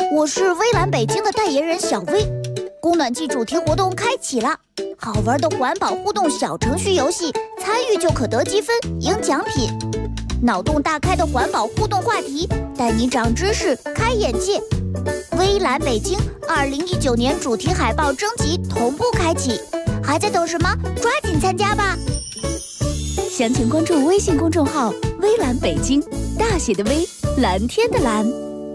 我是微蓝北京的代言人小薇。供暖季主题活动开启了，好玩的环保互动小程序游戏，参与就可得积分、赢奖品。脑洞大开的环保互动话题，带你长知识、开眼界。微蓝北京2019年主题海报征集同步开启，还在等什么？抓紧参加吧！详情关注微信公众号“微蓝北京”，大写的微，蓝天的蓝。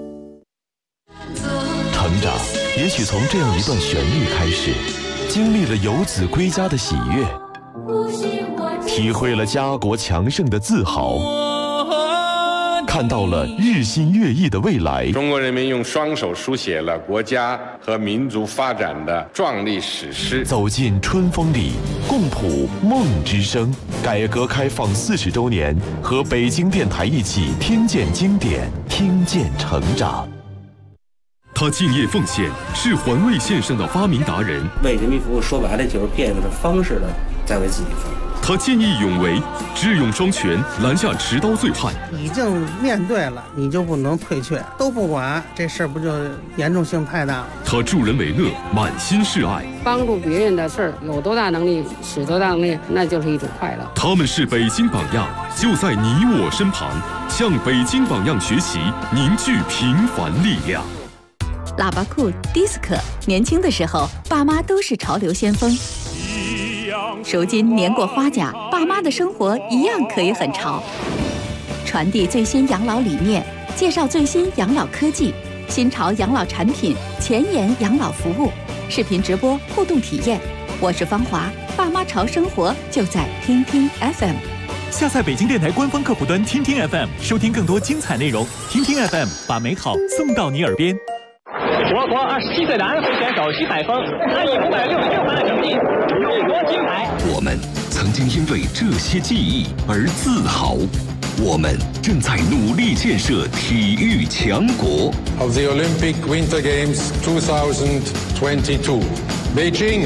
成长也许从这样一段旋律开始，经历了游子归家的喜悦，体会了家国强盛的自豪，看到了日新月异的未来。 中国人民用双手书写了国家和民族发展的壮丽史诗。 走进春风里，共谱梦之声。改革开放40周年，和北京电台一起听见经典，听见成长。 他敬业奉献，是环卫线上的发明达人。 为人民服务，说白了就是变着方式的在为自己服务。 他见义勇为，智勇双全，拦下持刀罪犯。 已经面对了，你就不能退却，都不管，这事儿不就严重性太大了？ 他助人为乐，满心是爱。 帮助别人的事儿，有多大能力使多大能力，那就是一种快乐。 他们是北京榜样，就在你我身旁，向北京榜样学习，凝聚平凡力量。 喇叭裤、迪斯科，年轻的时候，爸妈都是潮流先锋。如今年过花甲，爸妈的生活一样可以很潮。传递最新养老理念，介绍最新养老科技、新潮养老产品、前沿养老服务，视频直播互动体验。我是芳华，爸妈潮生活就在听听 FM。 下载北京电台官方客户端听听 FM， 收听更多精彩内容。听听 FM， 把美好送到你耳边。 我国27岁的安徽选手徐海峰，他以566分的成绩荣夺金牌。 我们曾经因为这些记忆而自豪，我们正在努力建设体育强国。 Of the Olympic Winter Games 2022, Beijing。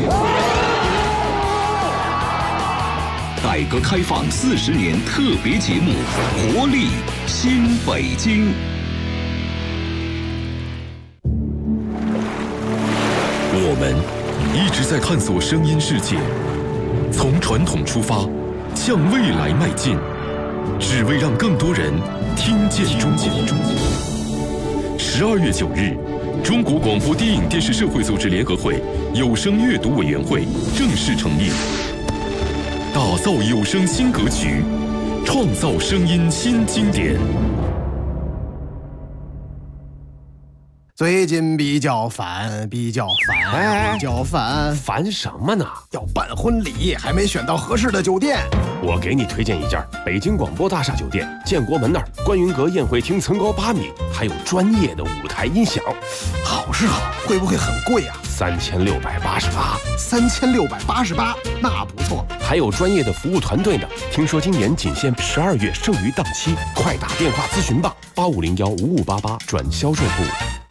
改革开放40年特别节目，活力新北京。 我们一直在探索声音世界，从传统出发，向未来迈进，只为让更多人听见中国。12月9日，中国广播电影电视社会组织联合会有声阅读委员会正式成立，打造有声新格局，创造声音新经典。 最近比较烦， 烦什么呢？ 要办婚礼，还没选到合适的酒店。 我给你推荐一家北京广播大厦酒店，建国门那儿，观云阁宴会厅层高8米，还有专业的舞台音响。 好是好，会不会很贵啊 ？3688。 3688，那不错。 还有专业的服务团队呢。听说今年仅限12月剩余档期，快打电话咨询吧，85015588转销售部。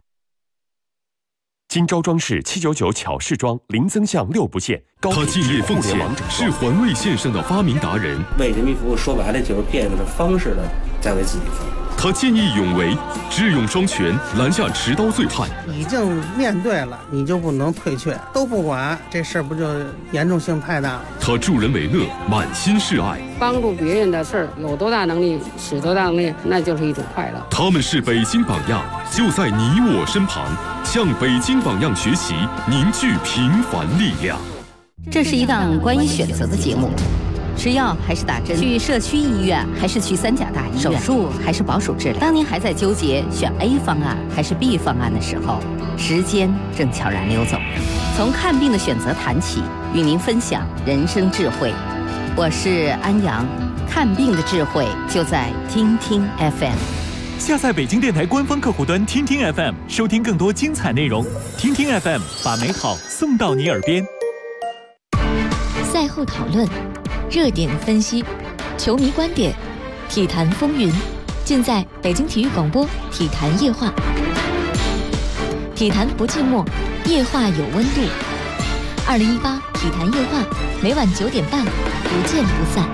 金招装饰799巧饰装，零增项6不限。 他敬业奉献，是环卫线上的发明达人。 为人民服务，说白了就是变着方式的在为自己服务。 他见义勇为，智勇双全，拦下持刀罪犯。 已经面对了，你就不能退却，都不管，这事儿不就严重性太大了？ 他助人为乐，满心是爱。 帮助别人的事儿，有多大能力使多大能力，那就是一种快乐。 他们是北京榜样，就在你我身旁，向北京榜样学习，凝聚平凡力量。 这是一档关于选择的节目。吃药还是打针？去社区医院还是去3甲大医院？手术还是保守治疗？当您还在纠结选 A 方案还是 B 方案的时候，时间正悄然溜走。从看病的选择谈起，与您分享人生智慧。我是安阳，看病的智慧就在听听 FM。 下载北京电台官方客户端听听 FM， 收听更多精彩内容。听听 FM， 把美好送到你耳边。 赛后讨论，热点分析，球迷观点，体坛风云，尽在北京体育广播体坛夜话。体坛不寂寞，夜话有温度。2018体坛夜话，每晚9点半，不见不散。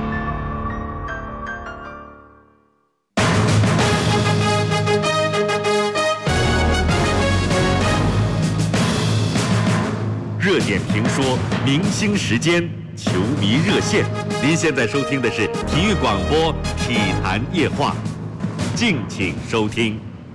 点评说，明星时间，球迷热线。您现在收听的是体育广播体坛夜话，敬请收听。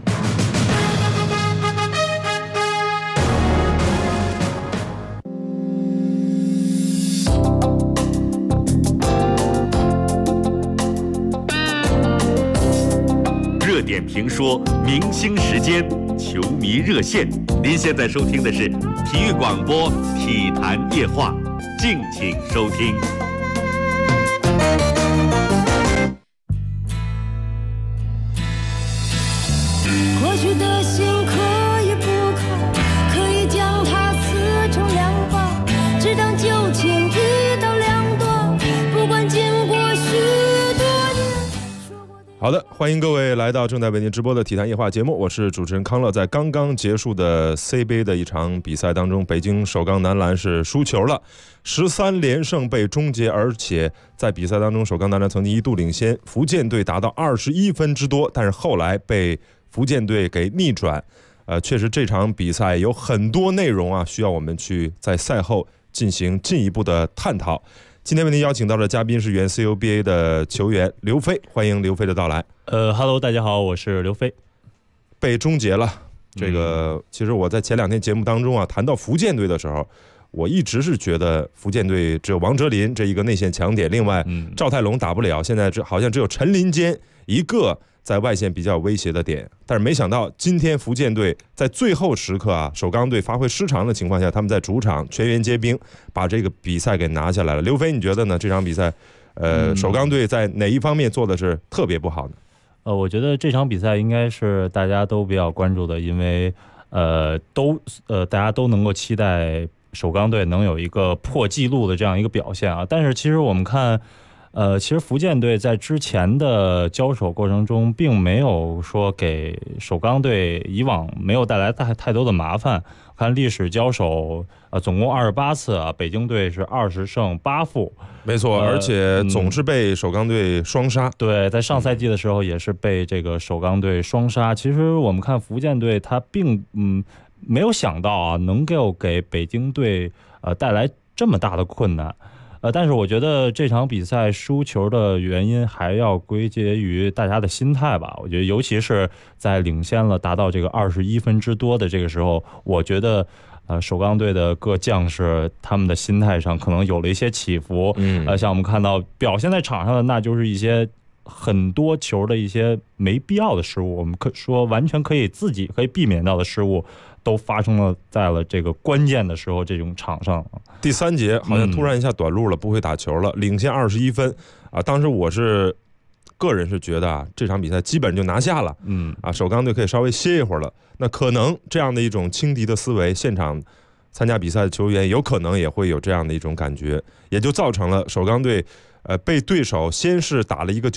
热点评说，明星时间，球迷热线。您现在收听的是体育广播体坛夜话，敬请收听。 过去的心可以不看，可以将它撕成两半，只当旧情一刀两断，不管经过许多年。 好的，欢迎各位来到正在为您直播的体坛夜话节目，我是主持人康乐。在刚刚结束的 C 杯的一场比赛当中，北京首钢男篮是输球了，13连胜被终结，而且在比赛当中，首钢男篮曾经一度领先福建队达到21分之多，但是后来被福建队给逆转。确实这场比赛有很多内容啊，需要我们去在赛后进行进一步的探讨。今天为您邀请到的嘉宾是原 CUBA 的球员刘飞，欢迎刘飞的到来。 Hello， 大家好，我是刘飞。 被终结了，这个其实我在前2天节目当中啊，谈到福建队的时候，我一直是觉得福建队只有王哲林这一个内线强点，另外赵泰龙打不了，现在好像只有陈林坚一个在外线比较有威胁的点，但是没想到今天福建队在最后时刻啊，首钢队发挥失常的情况下，他们在主场全员皆兵，把这个比赛给拿下来了。刘飞，你觉得呢？这场比赛，首钢队在哪一方面做的是特别不好呢？ 我觉得这场比赛应该是大家都比较关注的，因为大家都能够期待首钢队能有一个破纪录的这样一个表现啊。但是其实我们看。其实福建队在之前的交手过程中，并没有说给首钢队以往没有带来太多的麻烦。看历史交手，总共28次啊，北京队是20胜8负， 没错，而且总是被首钢队双杀。 对，在上赛季的时候也是被这个首钢队双杀。其实我们看福建队，他并没有想到啊，能够给北京队带来这么大的困难。但是我觉得这场比赛输球的原因还要归结于大家的心态吧。我觉得尤其是在领先了达到这个21分之多的这个时候，我觉得首钢队的各将士他们的心态上可能有了一些起伏。像我们看到表现在场上的，那就是一些很多球的一些没必要的失误，我们可说完全自己可以避免到的失误，都发生了在了这个关键的时候这种场上。 第3节好像突然一下短路了，不会打球了，领先21分啊！当时我个人是觉得啊，这场比赛基本就拿下了，首钢队可以稍微歇一会儿了。那可能这样的一种轻敌的思维，现场参加比赛的球员有可能也会有这样的一种感觉，也就造成了首钢队被对手先是打了一个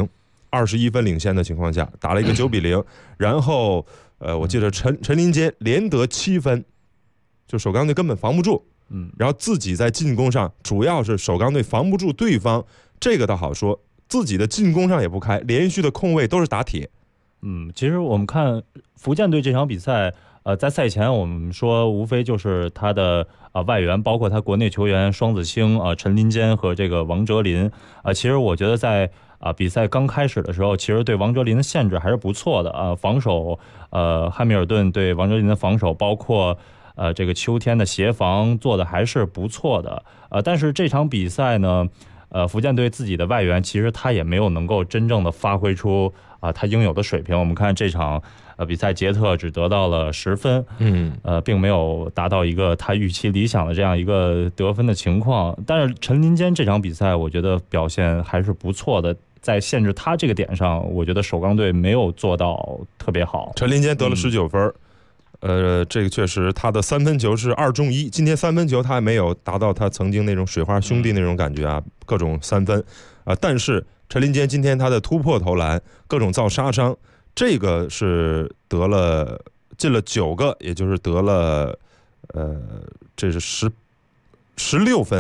9-0。21分领先的情况下打了一个9-0，然后我记得陈林坚连得7分，就首钢队根本防不住，然后自己在进攻上主要是首钢队防不住对方，这个倒好说，自己的进攻上也不开，连续的空位都是打铁。 其实我们看福建队这场比赛，在赛前我们说无非就是他的外援，包括他国内球员双子星陈林坚和这个王哲林其实我觉得在比赛刚开始的时候，其实对王哲林的限制还是不错的防守汉密尔顿对王哲林的防守，包括这个秋天的协防做的还是不错的但是这场比赛呢福建队自己的外援其实他也没有能够真正的发挥出他应有的水平。我们看这场比赛杰特只得到了10分并没有达到一个他预期理想的这样一个得分的情况。但是陈林坚这场比赛我觉得表现还是不错的，在限制他这个点上，我觉得首钢队没有做到特别好。 陈林坚得了19分这个确实他的3分球是2中1，今天3分球他还没有达到他曾经那种水花兄弟那种感觉啊，各种3分但是陈林坚今天他的突破投篮各种造杀伤，这个是进了9个，也就是得了这是16分啊，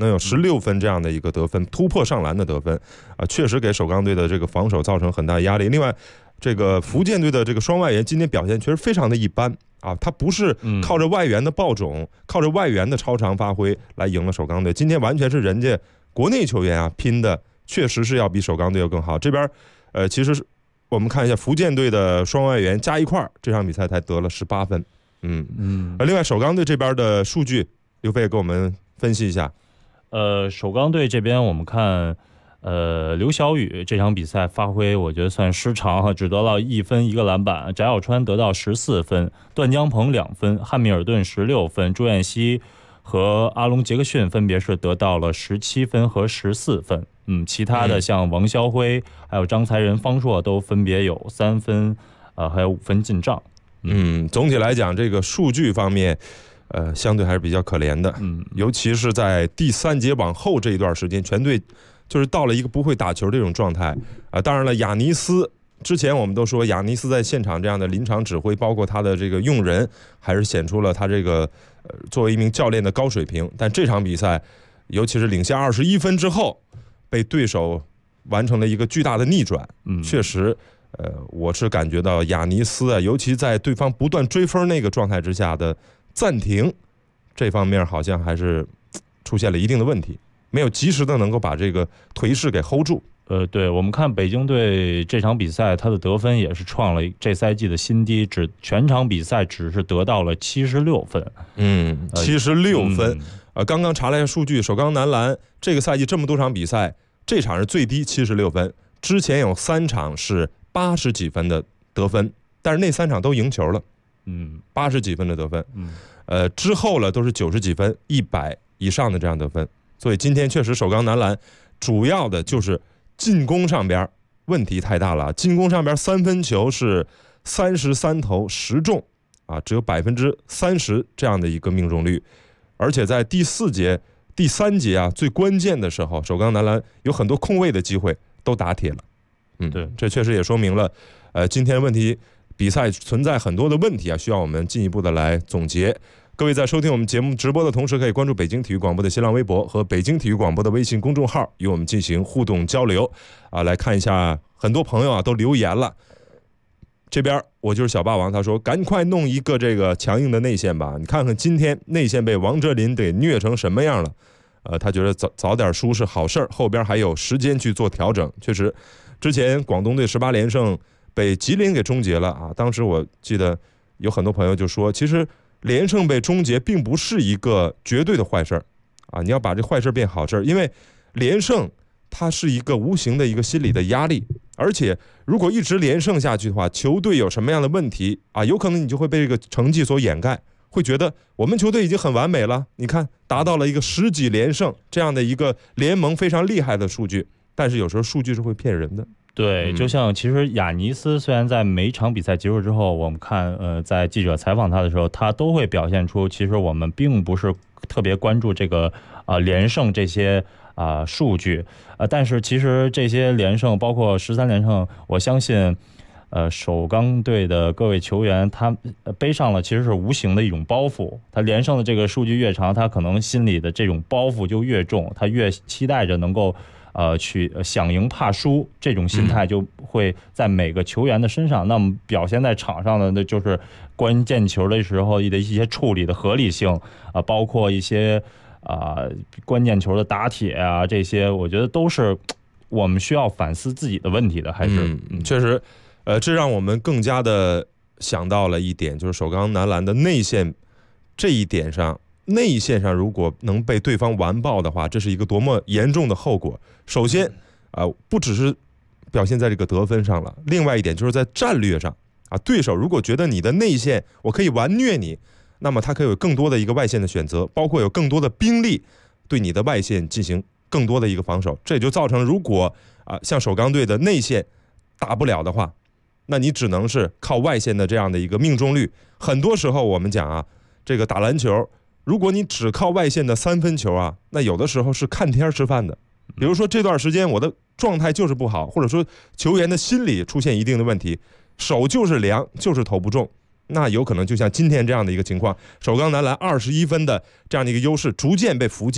能有16分这样的一个得分，突破上篮的得分啊，确实给首钢队的这个防守造成很大压力。另外，这个福建队的这个双外援今天表现确实非常的一般啊，他不是靠着外援的爆种，靠着外援的超常发挥来赢了首钢队，今天完全是人家国内球员啊拼的，确实是要比首钢队要更好。这边其实我们看一下福建队的双外援加一块这场比赛才得了18分。另外首钢队这边的数据，刘飞也给我们分析一下。 首钢队这边我们看，刘晓宇这场比赛发挥我觉得算失常哈，只得到1分1个篮板，翟小川得到14分，段江鹏2分，汉密尔顿16分，朱彦西和阿隆杰克逊分别是得到了17分和14分。其他的像王霄辉还有张才仁、方硕都分别有3分，还有5分进账。 总体来讲，这个数据方面，相对还是比较可怜的。尤其是在第3节往后这一段时间，全队就是到了一个不会打球这种状态当然了，亚尼斯之前我们都说，亚尼斯在现场这样的临场指挥，包括他的这个用人，还是显出了他这个作为一名教练的高水平。但这场比赛，尤其是领先21分之后，被对手完成了一个巨大的逆转。确实。我是感觉到亚尼斯啊，尤其在对方不断追分那个状态之下的暂停，这方面好像还是出现了一定的问题，没有及时的能够把这个颓势给 hold 住。 对，我们看北京队这场比赛，他的得分也是创了这赛季的新低，全场比赛只是得到了76分。 76分。刚刚查了一下数据，首钢男篮这个赛季这么多场比赛，这场是最低76分，之前有3场是80几分的得分，但是那3场都赢球了，80几分的得分，之后了都是90几分、100以上的这样得分，所以今天确实首钢男篮主要的就是进攻上边问题太大了，进攻上边3分球是33投10中只有30%这样的一个命中率，而且在第3节最关键的时候，首钢男篮有很多空位的机会都打铁了。 对， 这确实也说明了，今天问题比赛存在很多的问题需要我们进一步的来总结。各位在收听我们节目直播的同时，可以关注北京体育广播的新浪微博和北京体育广播的微信公众号，与我们进行互动交流。来看一下，很多朋友都留言了。这边我就是小霸王，他说赶快弄一个这个强硬的内线吧，你看看今天内线被王哲林给虐成什么样了。他觉得早点输是好事，后边还有时间去做调整。确实，之前广东队18连胜被吉林给终结了当时我记得有很多朋友就说，其实连胜被终结并不是一个绝对的坏事你要把这坏事变好事，因为连胜它是一个无形的一个心理的压力，而且如果一直连胜下去的话，球队有什么样的问题有可能你就会被这个成绩所掩盖，会觉得我们球队已经很完美了，你看达到了一个10几连胜这样的一个联盟非常厉害的数据，但是有时候数据是会骗人的。 对，就像其实亚尼斯虽然在每一场比赛结束之后，我们看在记者采访他的时候，他都会表现出其实我们并不是特别关注这个连胜这些数据但是其实这些连胜包括13连胜，我相信首钢队的各位球员他背上了其实是无形的一种包袱，他连胜的这个数据越长，他可能心里的这种包袱就越重，他越期待着能够去想赢怕输，这种心态就会在每个球员的身上。那么表现在场上的那就是关键球的时候的一些处理的合理性包括一些关键球的打铁这些我觉得都是我们需要反思自己的问题的。还是确实这让我们更加的想到了一点，就是首钢男篮的内线这一点上，内线上如果能被对方完爆的话，这是一个多么严重的后果。首先不只是表现在这个得分上了，另外一点就是在战略上对手如果觉得你的内线我可以完虐你，那么他可以有更多的一个外线的选择，包括有更多的兵力对你的外线进行更多的一个防守。这也就造成如果像首钢队的内线打不了的话，那你只能是靠外线的这样的一个命中率。很多时候我们讲这个打篮球，如果你只靠外线的3分球那有的时候是看天吃饭的。比如说这段时间我的状态就是不好，或者说球员的心理出现一定的问题，手就是凉，就是投不中，那有可能就像今天这样的一个情况，首钢男篮21分的这样的一个优势逐渐被福建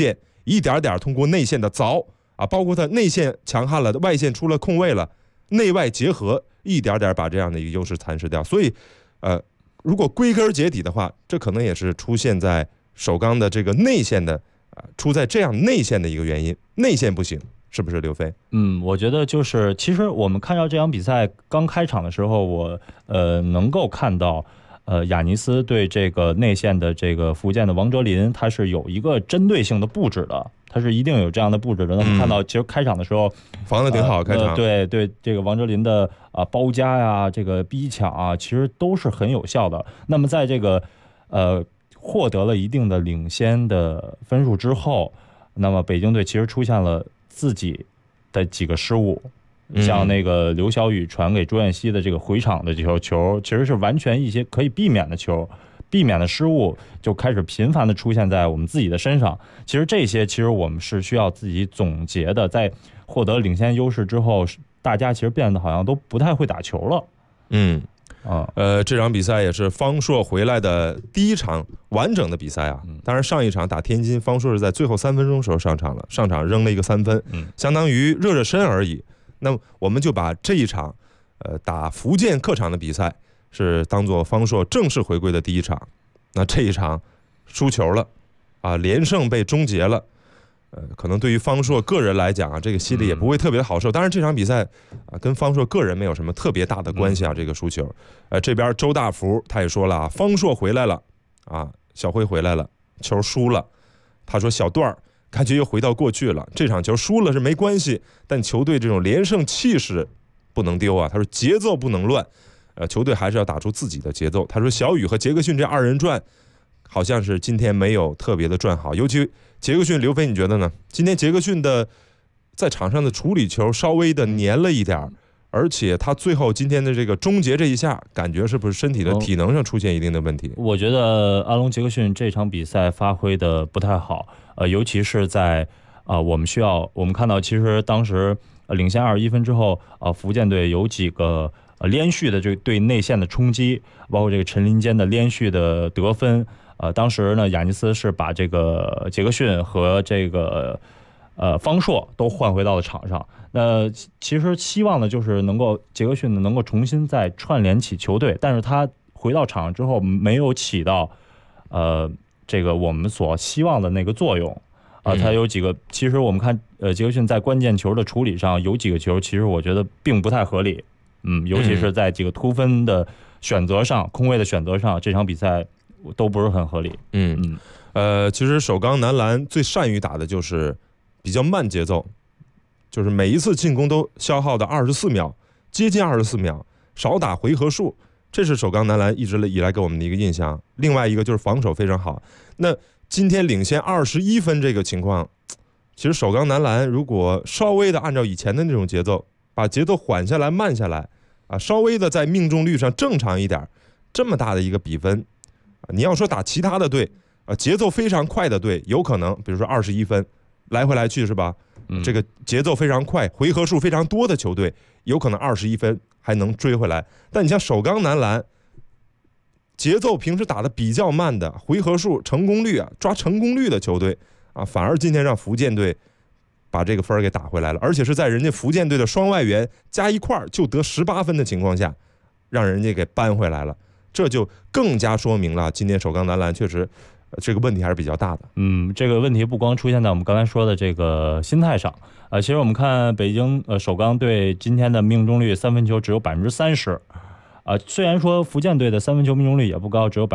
一点点通过内线的凿啊，包括他内线强悍了，外线出了空位了，内外结合，一点点把这样的一个优势蚕食掉。所以，如果归根结底的话，这可能也是出现在首钢的这个内线的出在这样内线的一个原因，内线不行，是不是刘飞？ 我觉得就是其实我们看到这场比赛刚开场的时候，我能够看到雅尼斯对这个内线的这个福建的王哲林，他是有一个针对性的布置的，他是一定有这样的布置的。那么看到其实开场的时候防得挺好，开场对这个王哲林的包夹呀，这个逼抢啊，其实都是很有效的。那么在这个获得了一定的领先的分数之后，那么北京队其实出现了自己的几个失误，像那个刘晓宇传给朱彦西的这个回场的这条球，其实是完全一些可以避免的球，避免的失误就开始频繁的出现在我们自己的身上。其实这些其实我们是需要自己总结的，在获得领先优势之后，大家其实变得好像都不太会打球了。 这场比赛也是方硕回来的第一场完整的比赛啊。当然上一场打天津，方硕是在最后3分钟时候上场了，上场扔了一个3分，相当于热热身而已。那么我们就把这一场打福建客场的比赛是当做方硕正式回归的第一场。那这一场输球了啊，连胜被终结了。可能对于方硕个人来讲啊，这个心里也不会特别好受。当然这场比赛跟方硕个人没有什么特别大的关系啊。这个输球，这边周大福他也说了啊，方硕回来了啊，小辉回来了，球输了。他说小段感觉又回到过去了，这场球输了是没关系，但球队这种连胜气势不能丢啊。他说节奏不能乱，球队还是要打出自己的节奏。他说小宇和杰克逊这二人转好像是今天没有特别的转好，尤其杰克逊，刘飞你觉得呢？今天杰克逊的在场上的处理球稍微的黏了一点，而且他最后今天的这个终结这一下，感觉是不是身体的体能上出现一定的问题？ 我觉得阿隆杰克逊这场比赛发挥的不太好，尤其是在我们看到其实当时领先21分之后，福建队有几个连续的这对内线的冲击，包括这个陈林坚的连续的得分。当时呢，雅尼斯是把这个杰克逊和这个方硕都换回到了场上。那其实希望的就是杰克逊能够重新再串联起球队，但是他回到场上之后没有起到这个我们所希望的那个作用。他有几个，其实我们看杰克逊在关键球的处理上有几个球，其实我觉得并不太合理。尤其是在几个突分的选择上，空位的选择上，这场比赛都不是很合理。 其实首钢男篮最善于打的就是比较慢节奏，就是每一次进攻都消耗的24秒，接近24秒，少打回合数，这是首钢男篮一直以来给我们的一个印象。另外一个就是防守非常好。那今天领先21分这个情况，其实首钢男篮如果稍微的按照以前的那种节奏，把节奏缓下来慢下来啊，稍微的在命中率上正常一点，这么大的一个比分，你要说打其他的队节奏非常快的队，有可能比如说21分来回来去是吧？这个节奏非常快，回合数非常多的球队，有可能21分还能追回来。但你像首钢男篮，节奏平时打得比较慢的，回合数成功率抓成功率的球队反而今天让福建队把这个分给打回来了，而且是在人家福建队的双外援加一块就得18分的情况下，让人家给扳回来了。这就更加说明了今天首钢男篮确实这个问题还是比较大的。 这个问题不光出现在我们刚才说的这个心态上，其实我们看北京首钢队今天的命中率三分球只有30%，虽然说福建队的三分球命中率也不高，只有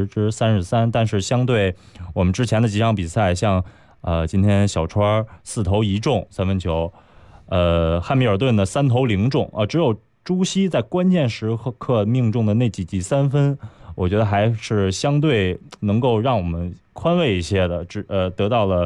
33%，但是相对我们之前的几场比赛，像今天小川4投1中三分球，汉密尔顿的3投0中，只有朱熹在关键时刻命中的那几记3分，我觉得还是相对能够让我们宽慰一些的，得到了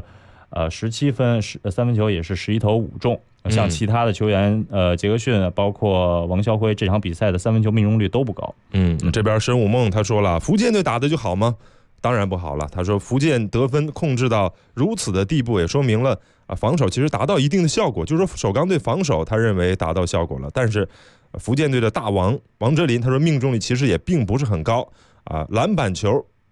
17分，三分球也是11投5中。像其他的球员，杰克逊包括王啸辉，这场比赛的三分球命中率都不高。 这边申武梦他说了，福建队打的就好吗？当然不好了。他说福建得分控制到如此的地步，也说明了防守其实达到一定的效果，就是说首钢队防守他认为达到效果了，但是福建队的大王哲林他说命中率其实也并不是很高篮板球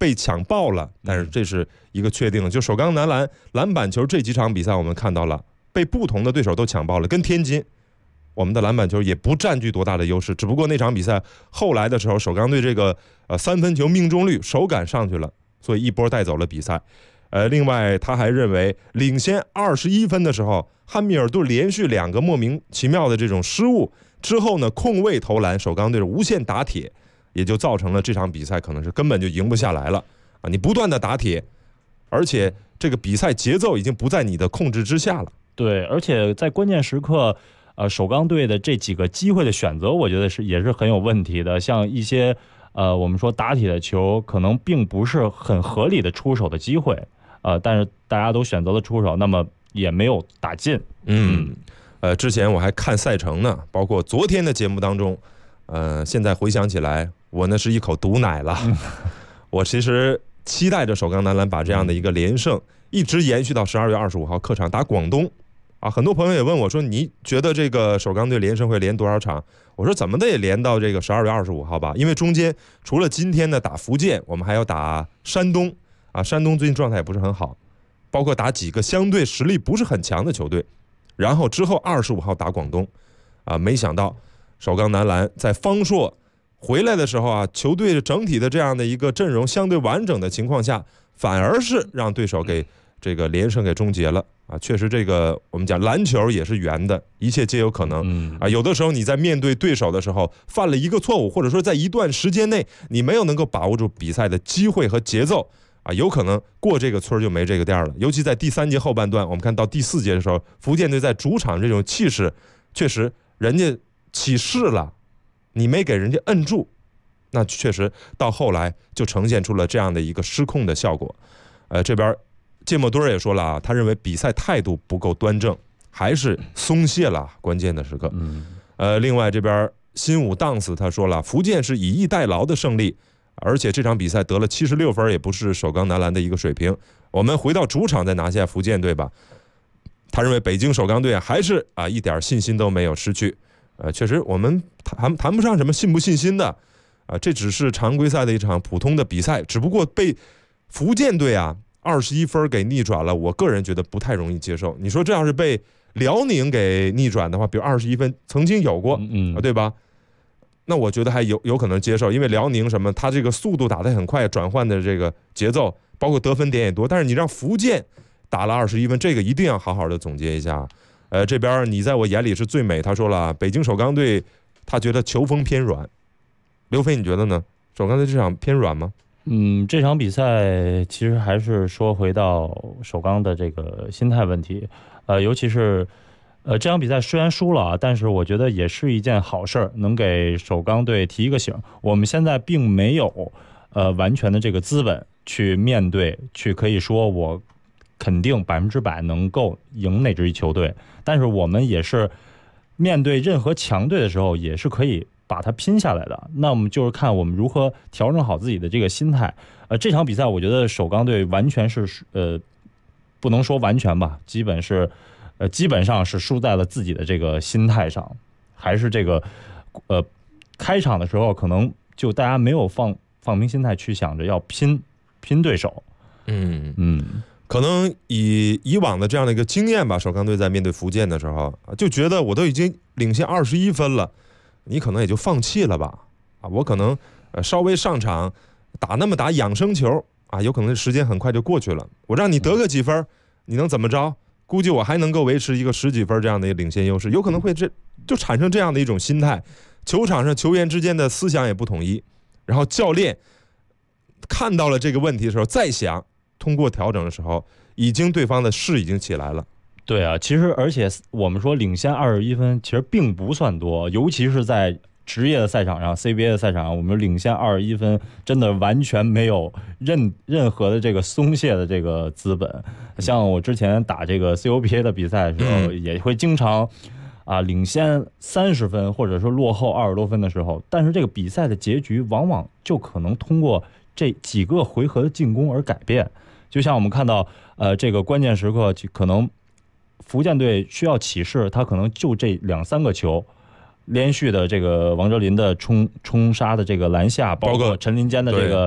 被抢爆了，但是这是一个确定的。就首钢男篮篮板球这几场比赛，我们看到了被不同的对手都抢爆了，跟天津我们的篮板球也不占据多大的优势，只不过那场比赛后来的时候，首钢队这个三分球命中率手感上去了，所以一波带走了比赛。另外他还认为领先21分的时候，汉密尔顿连续2个莫名其妙的这种失误之后呢，空位投篮，首钢队是无限打铁，也就造成了这场比赛可能是根本就赢不下来了啊！你不断的打铁，而且这个比赛节奏已经不在你的控制之下了。 对，而且在关键时刻，首钢队的这几个机会的选择，我觉得也是很有问题的。像一些我们说打铁的球，可能并不是很合理的出手的机会，但是大家都选择了出手，那么也没有打进。 之前我还看赛程呢，包括昨天的节目当中，现在回想起来，我那是一口毒奶了。我其实期待着首钢男篮把这样的一个连胜一直延续到12月25号客场打广东。很多朋友也问我说，你觉得这个首钢队连胜会连多少场？我说怎么的也连到这个12月25号吧，因为中间除了今天的打福建，我们还要打山东山东最近状态也不是很好，包括打几个相对实力不是很强的球队，然后之后25号打广东没想到首钢男篮在方硕回来的时候球队整体的这样的一个阵容相对完整的情况下，反而是让对手给这个连胜给终结了确实这个我们讲篮球也是圆的，一切皆有可能有的时候你在面对对手的时候犯了一个错误，或者说在一段时间内你没有能够把握住比赛的机会和节奏有可能过这个村就没这个店了。尤其在第3节后半段，我们看到第4节的时候，福建队在主场这种气势，确实人家起势了，你没给人家摁住，那确实到后来就呈现出了这样的一个失控的效果。这边芥末墩也说了他认为比赛态度不够端正，还是松懈了关键的时刻。另外这边新武当死他说了，福建是以逸待劳的胜利，而且这场比赛得了76分，也不是首钢男篮的一个水平。我们回到主场再拿下福建队吧。他认为北京首钢队还是一点信心都没有失去。确实我们谈不上什么信不信心的这只是常规赛的一场普通的比赛，只不过被福建队21分给逆转了，我个人觉得不太容易接受。你说这要是被辽宁给逆转的话，比如21分曾经有过对吧？那我觉得还有可能接受，因为辽宁什么他这个速度打得很快，转换的这个节奏包括得分点也多，但是你让福建打了21分，这个一定要好好的总结一下。这边你在我眼里是最美，他说了北京首钢队他觉得球风偏软。刘飞你觉得呢？首钢队这场偏软吗？ 这场比赛其实还是说回到首钢的这个心态问题，尤其是这场比赛虽然输了但是我觉得也是一件好事，能给首钢队提一个醒。我们现在并没有完全的这个资本去面对，去可以说我肯定100%能够赢哪支球队，但是我们也是面对任何强队的时候也是可以把它拼下来的。那我们就是看我们如何调整好自己的这个心态。这场比赛我觉得首钢队完全是不能说完全吧，基本上是输在了自己的这个心态上，还是这个开场的时候可能就大家没有放平心态去想着要拼对手。 可能以往的这样的一个经验吧，首钢队在面对福建的时候就觉得我都已经领先21分了，你可能也就放弃了吧我可能稍微上场打养生球有可能时间很快就过去了，我让你得个几分你能怎么着？估计我还能够维持一个10几分这样的一个领先优势，有可能会就产生这样的一种心态。球场上球员之间的思想也不统一，然后教练看到了这个问题的时候再想通过调整的时候，已经对方的势已经起来了。 对其实而且我们说领先21分其实并不算多，尤其是在职业的赛场上 CBA 的赛场上，我们领先21分真的完全没有任何的这个松懈的这个资本。像我之前打这个 COPA 的比赛的时候也会经常领先30分或者说落后20多分的时候，但是这个比赛的结局往往就可能通过这几个回合的进攻而改变。就像我们看到这个关键时刻可能福建队需要起势，他可能就这2-3个球连续的这个王哲林的冲杀的这个篮下，包括陈林坚的这个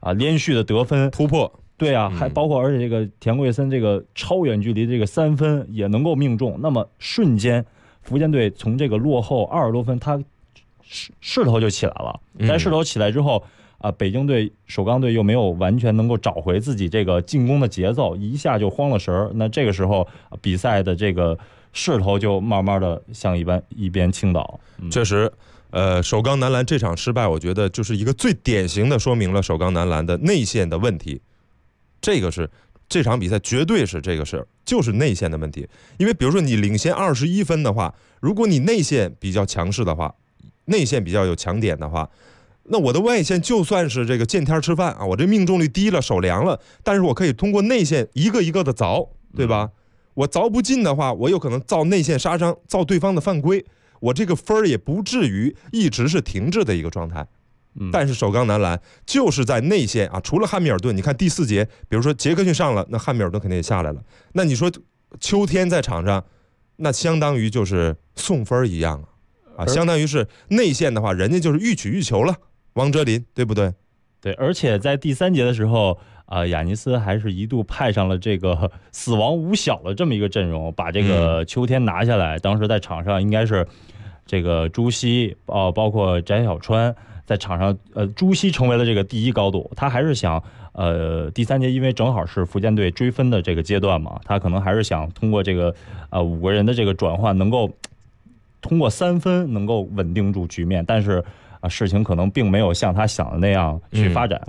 连续的得分突破。 对啊，还包括而且这个田贵森这个超远距离这个3分也能够命中，那么瞬间福建队从这个落后20多分，他势头就起来了。在势头起来之后北京队首钢队又没有完全能够找回自己这个进攻的节奏，一下就慌了神儿。那这个时候比赛的这个势头就慢慢的向一边倾倒。 确实。首钢男篮这场失败，我觉得就是一个最典型的说明了首钢男篮的内线的问题。这场比赛绝对是这个事儿，就是内线的问题。因为比如说你领先21分的话，如果你内线比较强势的话，内线比较有强点的话，那我的外线就算是这个见天吃饭啊，我这命中率低了，手凉了，但是我可以通过内线一个一个的凿，对吧？我凿不进的话，我有可能造内线杀伤，造对方的犯规，我这个分儿也不至于一直是停滞的一个状态。但是首钢男篮就是在内线啊，除了汉密尔顿，你看第4节，比如说杰克逊上了，那汉密尔顿肯定也下来了。那你说秋天在场上，那相当于就是送分一样啊，相当于是内线的话，人家就是欲取欲求了，王哲林，对不对？ 对，而且在第3节的时候亚尼斯还是一度派上了这个死亡五小的这么一个阵容，把这个秋天拿下来。当时在场上应该是这个朱熹包括翟小川。在场上，朱熹成为了这个第一高度，他还是想，第3节因为正好是福建队追分的这个阶段嘛，他可能还是想通过这个5个人的这个转换，能够通过3分能够稳定住局面，但是事情可能并没有像他想的那样去发展。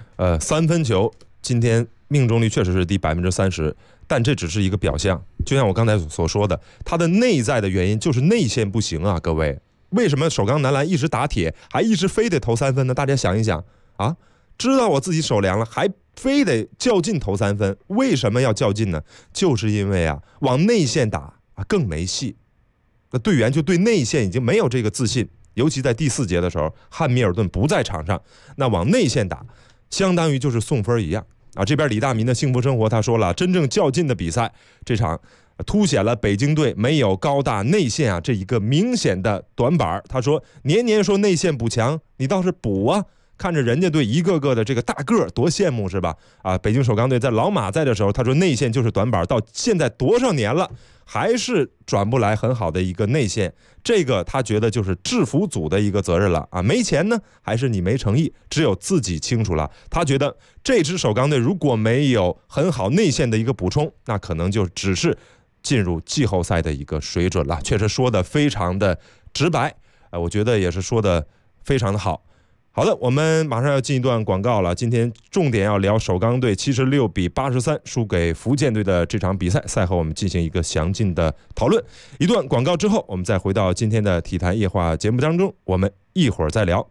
3分球今天命中率确实是低30%，但这只是一个表象，就像我刚才所说的，他的内在的原因就是内线不行啊，各位。为什么首钢男篮一直打铁，还一直非得投3分呢？大家想一想啊，知道我自己手凉了，还非得较劲投3分，为什么要较劲呢？就是因为往内线打更没戏，那队员就对内线已经没有这个自信，尤其在第4节的时候，汉密尔顿不在场上，那往内线打，相当于就是送分一样啊。这边李大民的幸福生活他说了，真正较劲的比赛，这场凸显了北京队没有高大内线这一个明显的短板。他说年年说内线补强，你倒是补啊，看着人家队一个个的这个大个多羡慕是吧？北京首钢队在老马在的时候，他说内线就是短板，到现在多少年了，还是转不来很好的一个内线，这个他觉得就是制服组的一个责任了没钱呢，还是你没诚意，只有自己清楚了。他觉得这支首钢队如果没有很好内线的一个补充，那可能就只是进入季后赛的一个水准了。确实说的非常的直白，我觉得也是说的非常的好。好的，我们马上要进一段广告了。今天重点要聊首钢队76比83输给福建队的这场比赛，赛后我们进行一个详尽的讨论。一段广告之后，我们再回到今天的体坛夜话节目当中，我们一会儿再聊。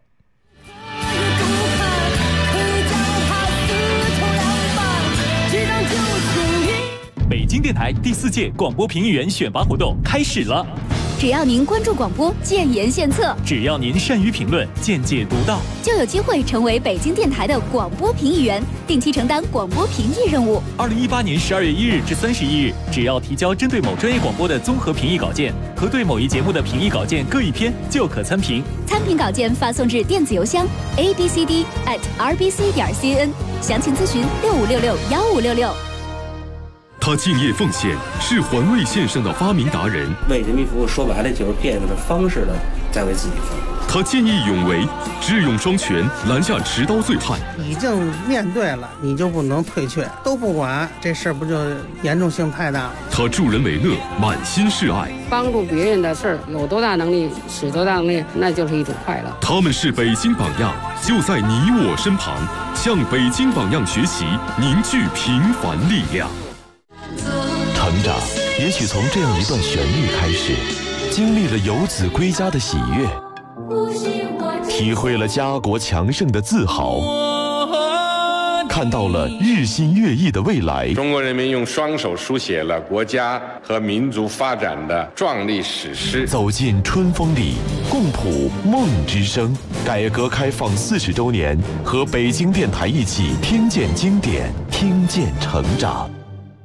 北京电台第4届广播评议员选拔活动开始了。 只要您关注广播，建言献策； 只要您善于评论，见解独到， 就有机会成为北京电台的广播评议员，定期承担广播评议任务。 2018年12月1日至31日，只要提交针对某专业广播的综合评议稿件和对某一节目的评议稿件各1篇，就可参评。 参评稿件发送至电子邮箱 abcd@rbc.cn， 详情咨询65661566。 他敬业奉献，是环卫线上的发明达人。 为人民服务，说白了就是变着方式的在为自己服务。 他见义勇为，智勇双全，拦下持刀醉汉。 已经面对了，你就不能退却，都不管，这事儿不就严重性太大了？ 他助人为乐，满心是爱。 帮助别人的事儿，有多大能力使多大能力，那就是一种快乐。 他们是北京榜样，就在你我身旁，向北京榜样学习，凝聚平凡力量。 成长也许从这样一段旋律开始，经历了游子归家的喜悦，体会了家国强盛的自豪，看到了日新月异的未来。 中国人民用双手书写了国家和民族发展的壮丽史诗。 走进春风里，共谱梦之声。改革开放40周年，和北京电台一起听见经典，听见成长。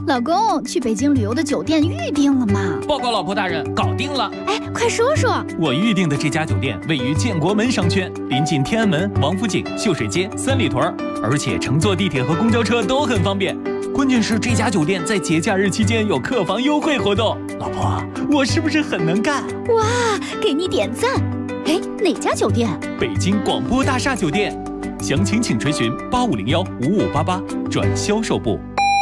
老公，去北京旅游的酒店预定了吗？ 报告老婆大人，搞定了。 哎，快说说。 我预定的这家酒店位于建国门商圈，临近天安门、王府井、秀水街、三里屯，而且乘坐地铁和公交车都很方便。关键是这家酒店在节假日期间有客房优惠活动。老婆，我是不是很能干？ 哇，给你点赞。哎，哪家酒店？ 北京广播大厦酒店。详情请垂询8501-5588转销售部。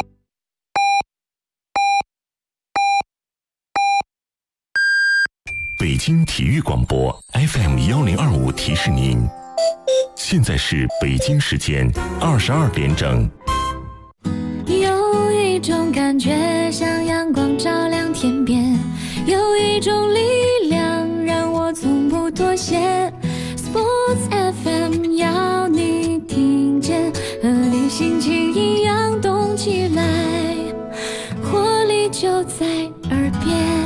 北京体育广播 FM1025提示您，现在是北京时间22点整。 有一种感觉像阳光照亮天边，有一种力量让我从不妥协。Sports FM 要你听见，和你心情一样动起来，活力就在耳边。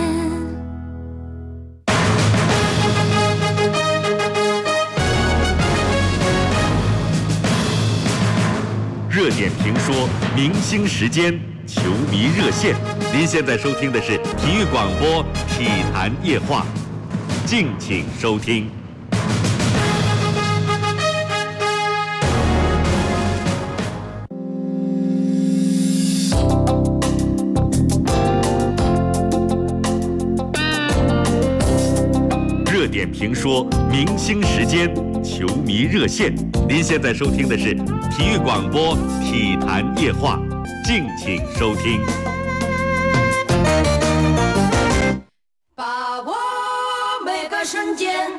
热点评说，明星时间，球迷热线。您现在收听的是体育广播体坛夜话，敬请收听。热点评说，明星时间，球迷热线。您现在收听的是体育广播体坛夜话，敬请收听。 把握每个瞬间。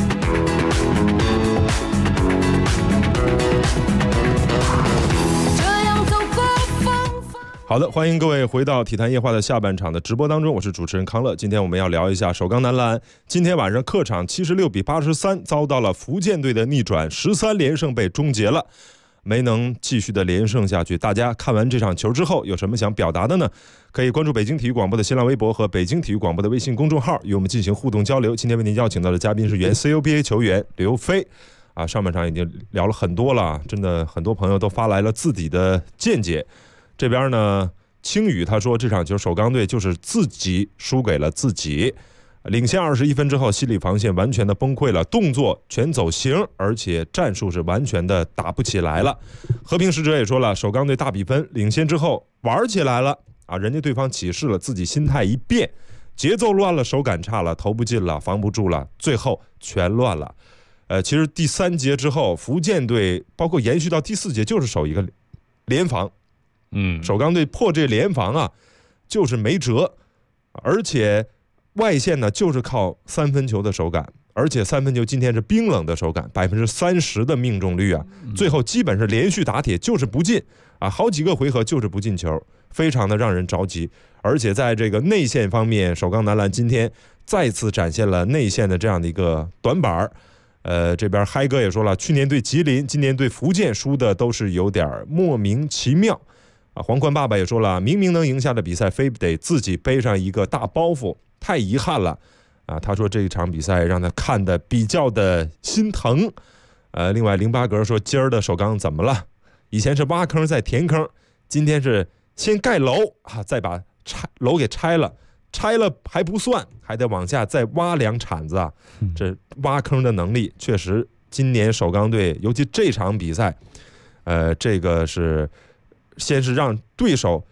好的，欢迎各位回到体坛夜话的下半场的直播当中，我是主持人康乐。今天我们要聊一下首钢男篮，今天晚上客场76比83遭到了福建队的逆转，13连胜被终结了，没能继续的连胜下去。大家看完这场球之后有什么想表达的呢？可以关注北京体育广播的新浪微博和北京体育广播的微信公众号，与我们进行互动交流。今天为您邀请到的嘉宾是原 CUBA 球员刘飞啊，上半场已经聊了很多了，真的很多朋友都发来了自己的见解。这边呢，青宇他说这场球首钢队就是自己输给了自己，领先21分之后，心理防线完全的崩溃了，动作全走形，而且战术是完全的打不起来了。和平使者也说了，首钢队大比分领先之后玩起来了啊，人家对方起势了，自己心态一变，节奏乱了，手感差了，投不进了，防不住了，最后全乱了。其实第3节之后，福建队包括延续到第4节就是守一个联防。首钢队破这联防啊，就是没辙，而且外线呢就是靠3分球的手感，而且3分球今天是冰冷的手感，30%的命中率啊，最后基本是连续打铁，就是不进啊，好几个回合就是不进球，非常的让人着急。而且在这个内线方面，首钢男篮今天再次展现了内线的这样的一个短板。这边嗨哥也说了，去年对吉林，今年对福建输的都是有点莫名其妙。啊，黄宽爸爸也说了，明明能赢下的比赛，非得自己背上一个大包袱，太遗憾了。啊，他说这一场比赛让他看得比较的心疼。另外08格说，今儿的首钢怎么了？以前是挖坑再填坑，今天是先盖楼啊，再把楼给拆了，拆了还不算，还得往下再挖2铲子啊。这挖坑的能力确实，今年首钢队尤其这场比赛，这个是。先是让对手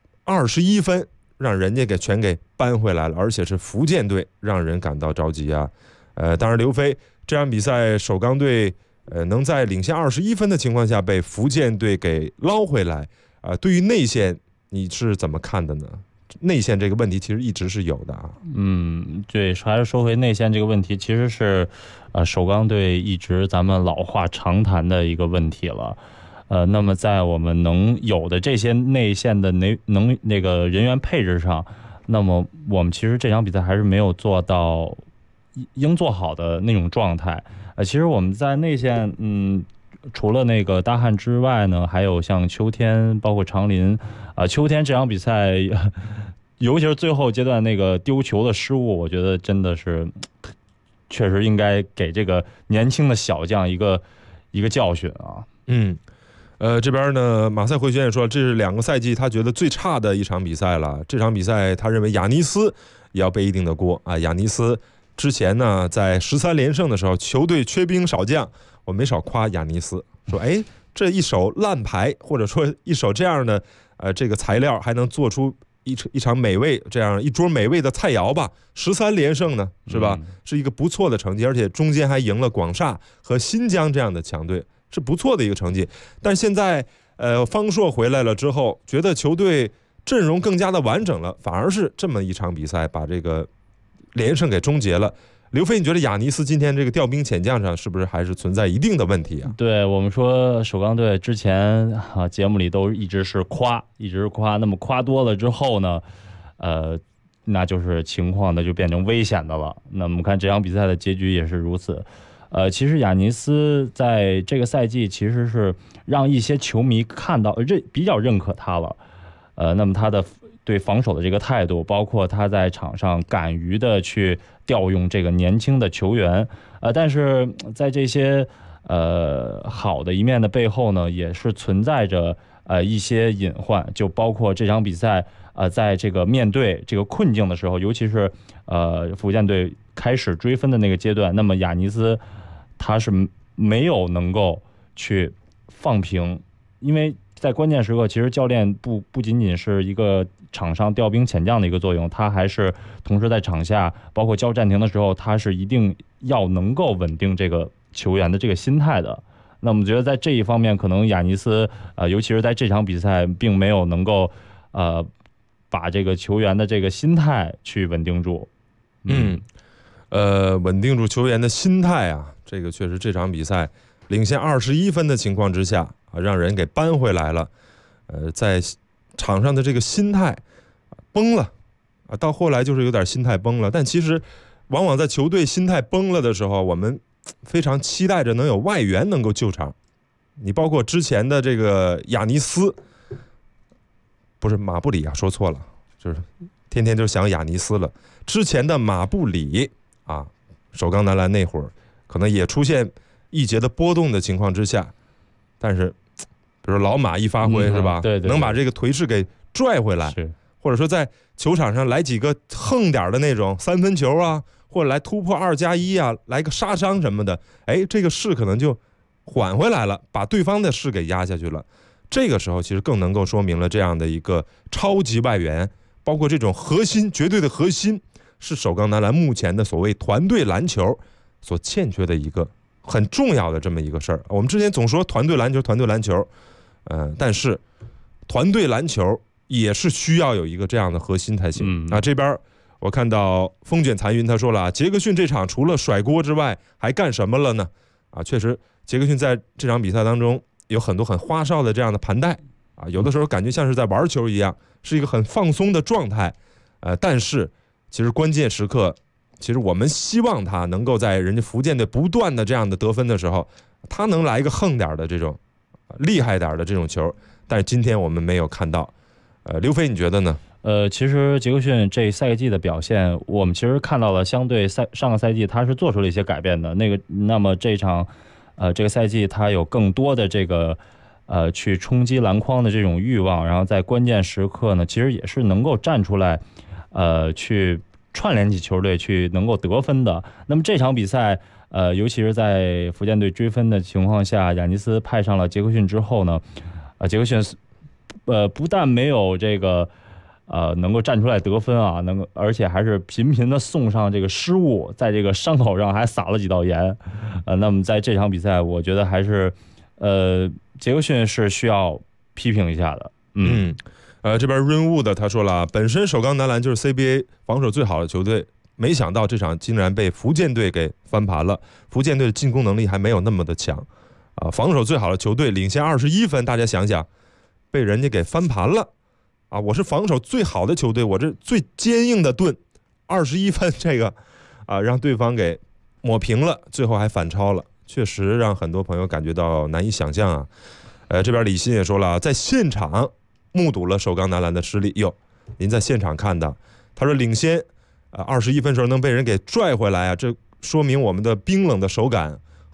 21分，让人家全给扳回来了，而且是福建队，让人感到着急啊。当然刘飞这场比赛首钢队能在领先21分的情况下被福建队给捞回来啊。对于内线你是怎么看的呢？内线这个问题其实一直是有的啊。 对，还是说回内线这个问题，其实是首钢队一直咱们老话常谈的一个问题了。那么在我们能有的这些内线的那个人员配置上，那么我们其实这场比赛还是没有做到应做好的那种状态。其实我们在内线，除了那个大汉之外呢，还有像秋天，包括长林。秋天这场比赛，尤其是最后阶段那个丢球的失误，我觉得真的是确实应该给这个年轻的小将一个教训啊。 这边呢，马赛回旋也说，这是2个赛季他觉得最差的一场比赛了。这场比赛他认为亚尼斯也要背一定的锅啊。亚尼斯之前呢，在13连胜的时候，球队缺兵少将，我没少夸亚尼斯，说哎，这一手烂牌，或者说一手这样的这个材料，还能做出一场美味，这样一桌美味的菜肴吧。13连胜呢，是吧？是一个不错的成绩，而且中间还赢了广厦和新疆这样的强队。是不错的一个成绩，但现在方硕回来了之后，觉得球队阵容更加的完整了，反而是这么一场比赛把这个连胜给终结了。刘飞，你觉得亚尼斯今天这个调兵遣将上是不是还是存在一定的问题啊？ 对，我们说首钢队之前节目里都一直是夸，那么夸多了之后呢，那就是情况就变成危险的了。那我们看这场比赛的结局也是如此。其实亚尼斯在这个赛季其实是让一些球迷看到比较认可他了，那么他的对防守的这个态度，包括他在场上敢于的去调用这个年轻的球员，但是在这些好的一面的背后呢，也是存在着一些隐患，就包括这场比赛在这个面对这个困境的时候，尤其是福建队开始追分的那个阶段，那么亚尼斯他是没有能够去放平，因为在关键时刻，其实教练不仅仅是一个场上调兵遣将的一个作用，他还是同时在场下，包括叫暂停的时候，他是一定要能够稳定这个球员的这个心态的。那我们觉得在这一方面，可能亚尼斯尤其是在这场比赛，并没有能够把这个球员的这个心态去稳定住。 稳定住球员的心态啊，这个确实这场比赛领先21分的情况之下让人给扳回来了。在场上的这个心态崩了到后来就是有点心态崩了。但其实往往在球队心态崩了的时候，我们非常期待着能有外援能够救场。你包括之前的这个亚尼斯，不是马布里啊，说错了，就是天天就想亚尼斯了。之前的马布里首钢男篮那会儿可能也出现一节的波动的情况之下，但是比如老马一发挥是吧？对，能把这个颓势给拽回来，或者说在球场上来几个横点的那种3分球啊，或者来突破2+1啊，来个杀伤什么的，这个势可能就缓回来了，把对方的势给压下去了。这个时候其实更能够说明了这样的一个超级外援，包括这种核心，绝对的核心，是首钢男篮目前的所谓团队篮球所欠缺的一个很重要的这么一个事儿。我们之前总说团队篮球，但是团队篮球也是需要有一个这样的核心才行。这边我看到风卷残云他说了，杰克逊这场除了甩锅之外还干什么了呢？确实杰克逊在这场比赛当中有很多很花哨的这样的盘带有的时候感觉像是在玩球一样，是一个很放松的状态。但是其实关键时刻，其实我们希望他能够在人家福建队不断的这样的得分的时候，他能来一个横点的这种厉害点的这种球，但是今天我们没有看到。刘飞你觉得呢？ 其实杰克逊这赛季的表现，我们其实看到了相对上个赛季他是做出了一些改变的。那么这场这个赛季他有更多的这个去冲击篮筐的这种欲望，然后在关键时刻呢，其实也是能够站出来去串联起球队去能够得分的。那么这场比赛尤其是在福建队追分的情况下，亚尼斯派上了杰克逊之后呢，杰克逊不但没有这个能够站出来得分而且还是频频的送上这个失误，在这个伤口上还撒了几道盐。那么在这场比赛，我觉得还是杰克逊是需要批评一下的。 这边润物的他说了，本身首钢男篮就是 CBA 防守最好的球队，没想到这场竟然被福建队给翻盘了。福建队的进攻能力还没有那么的强防守最好的球队领先21分，大家想想，被人家给翻盘了我是防守最好的球队，我这最坚硬的盾，21分这个让对方给抹平了，最后还反超了，确实让很多朋友感觉到难以想象这边李欣也说了，在现场目睹了首钢男篮的失利。您在现场看的，他说领先21分时候能被人给拽回来这说明我们的冰冷的手感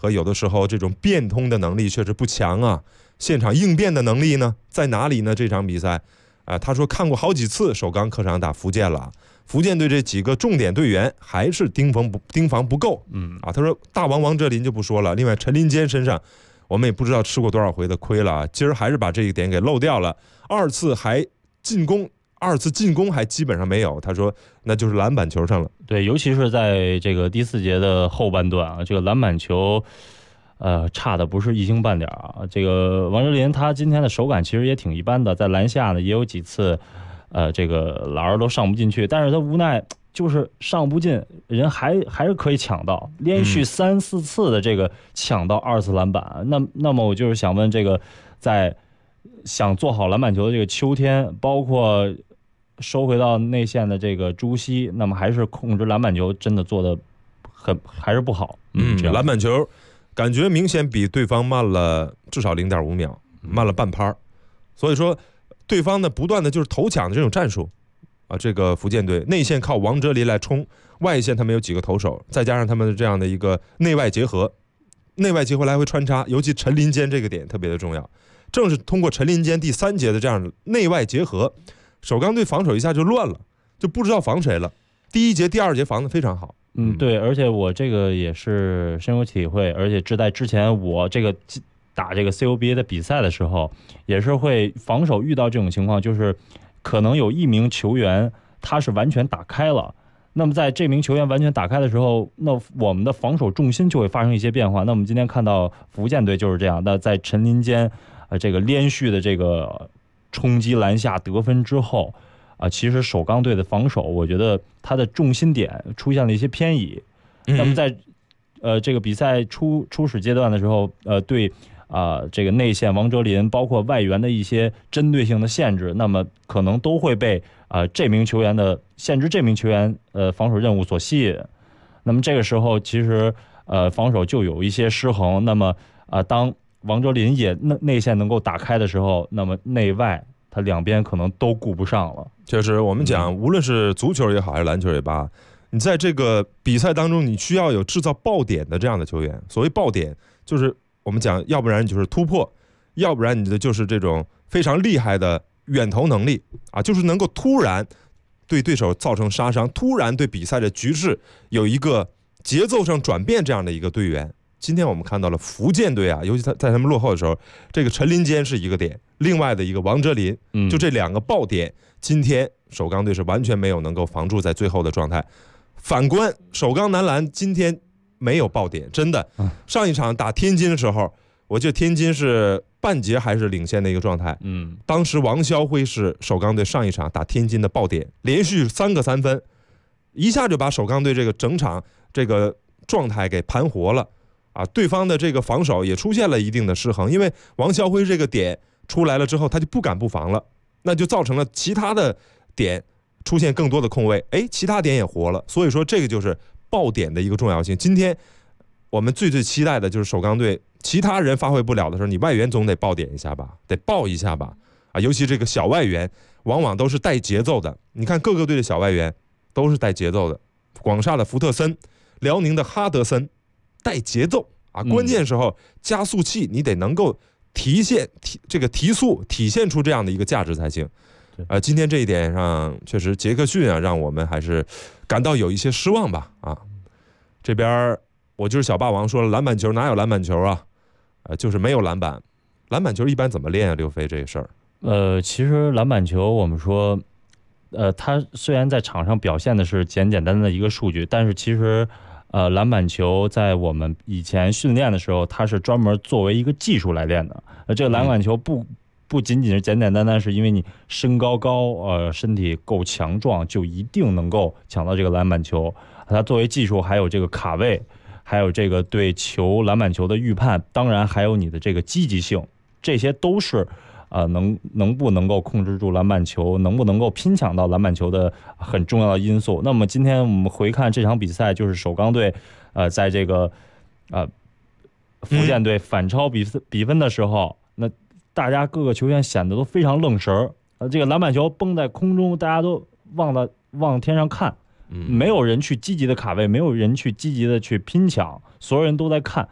和有的时候这种变通的能力确实不强啊。现场应变的能力呢在哪里呢？这场比赛他说看过好几次首钢客场打福建了，福建队这几个重点队员还是盯防不够。他说大王王哲林就不说了，另外陈林坚身上我们也不知道吃过多少回的亏了啊，今儿还是把这一点给漏掉了。二次进攻还基本上没有，他说那就是篮板球上了。 对，尤其是在这个第4节的后半段啊，这个篮板球差的不是一星半点啊。这个王哲林他今天的手感其实也挺一般的，在篮下呢也有几次这个篮儿都上不进去，但是他无奈就是上不进，人还是可以抢到，连续3、4次的这个抢到2次篮板。那么我就是想问，这个在想做好篮板球的这个秋天，包括收回到内线的这个朱熹，那么还是控制篮板球真的做的还是不好。 篮板球感觉明显比对方慢了至少0.5秒，慢了半拍。所以说对方呢不断的就是头抢的这种战术啊，这个福建队内线靠王哲林来冲，外线他们有几个投手，再加上他们的这样的一个内外结合来回穿插，尤其陈林坚这个点特别的重要。正是通过陈林坚第3节的这样内外结合，首钢队防守一下就乱了，就不知道防谁了。第1节、第2节防得非常好。 对，而且我这个也是深有体会，而且在之前我这个打这个 CUBA 的比赛的时候，也是会防守遇到这种情况，就是可能有一名球员他是完全打开了，那么在这名球员完全打开的时候，那我们的防守重心就会发生一些变化。那我们今天看到福建队就是这样，那在陈林坚这个连续的这个冲击篮下得分之后其实首钢队的防守我觉得他的重心点出现了一些偏移。那么在这个比赛初始阶段的时候对这个内线王哲林包括外援的一些针对性的限制，那么可能都会被这名球员的限制，这名球员防守任务所吸引。那么这个时候其实防守就有一些失衡。那么当王哲林也内线能够打开的时候，那么内外他两边可能都顾不上了。 就是我们讲无论是足球也好还是篮球也罢，你在这个比赛当中你需要有制造爆点的这样的球员。所谓爆点就是我们讲要不然你就是突破，要不然你的就是这种非常厉害的远投能力就是能够突然对对手造成杀伤，突然对比赛的局势有一个节奏上转变这样的一个队员。今天我们看到了福建队尤其在他们落后的时候，这个陈林坚是一个点，另外的一个王哲林，就这2个爆点，今天首钢队是完全没有能够防住在最后的状态。反观首钢男篮今天没有爆点，真的。上一场打天津的时候，我记得天津是半节还是领先的一个状态。当时王霄辉是首钢队上一场打天津的爆点，连续3个3分，一下就把首钢队这个整场这个状态给盘活了。对方的这个防守也出现了一定的失衡，因为王霄辉这个点出来了之后，他就不敢不防了，那就造成了其他的点出现更多的空位，其他点也活了。所以说这个就是爆点的一个重要性。今天我们最期待的就是首钢队，其他人发挥不了的时候，你外援总得爆点一下吧，得爆一下吧。尤其这个小外援往往都是带节奏的，你看各个队的小外援都是带节奏的，广厦的福特森，辽宁的哈德森，带节奏关键时候加速器你得能够提速体现出这样的一个价值才行。今天这一点上确实杰克逊让我们还是感到有一些失望吧。这边我就是小霸王说了，篮板球哪有篮板球就是没有篮板。篮板球一般怎么练刘飞这个事儿？ 其实篮板球我们说它虽然在场上表现的是简单的一个数据，但是其实篮板球在我们以前训练的时候，它是专门作为一个技术来练的。这个篮板球不仅仅是简单是因为你身高高，身体够强壮，就一定能够抢到这个篮板球。它作为技术，还有这个卡位，还有这个对篮板球的预判，当然还有你的这个积极性，这些都是能不能够控制住篮板球，能不能够拼抢到篮板球的很重要的因素。那么今天我们回看这场比赛，就是首钢队在这个福建队反超比分的时候，那大家各个球员显得都非常愣神儿。这个篮板球蹦在空中，大家都往天上看，没有人去积极的卡位，没有人去积极的去拼抢，所有人都在看，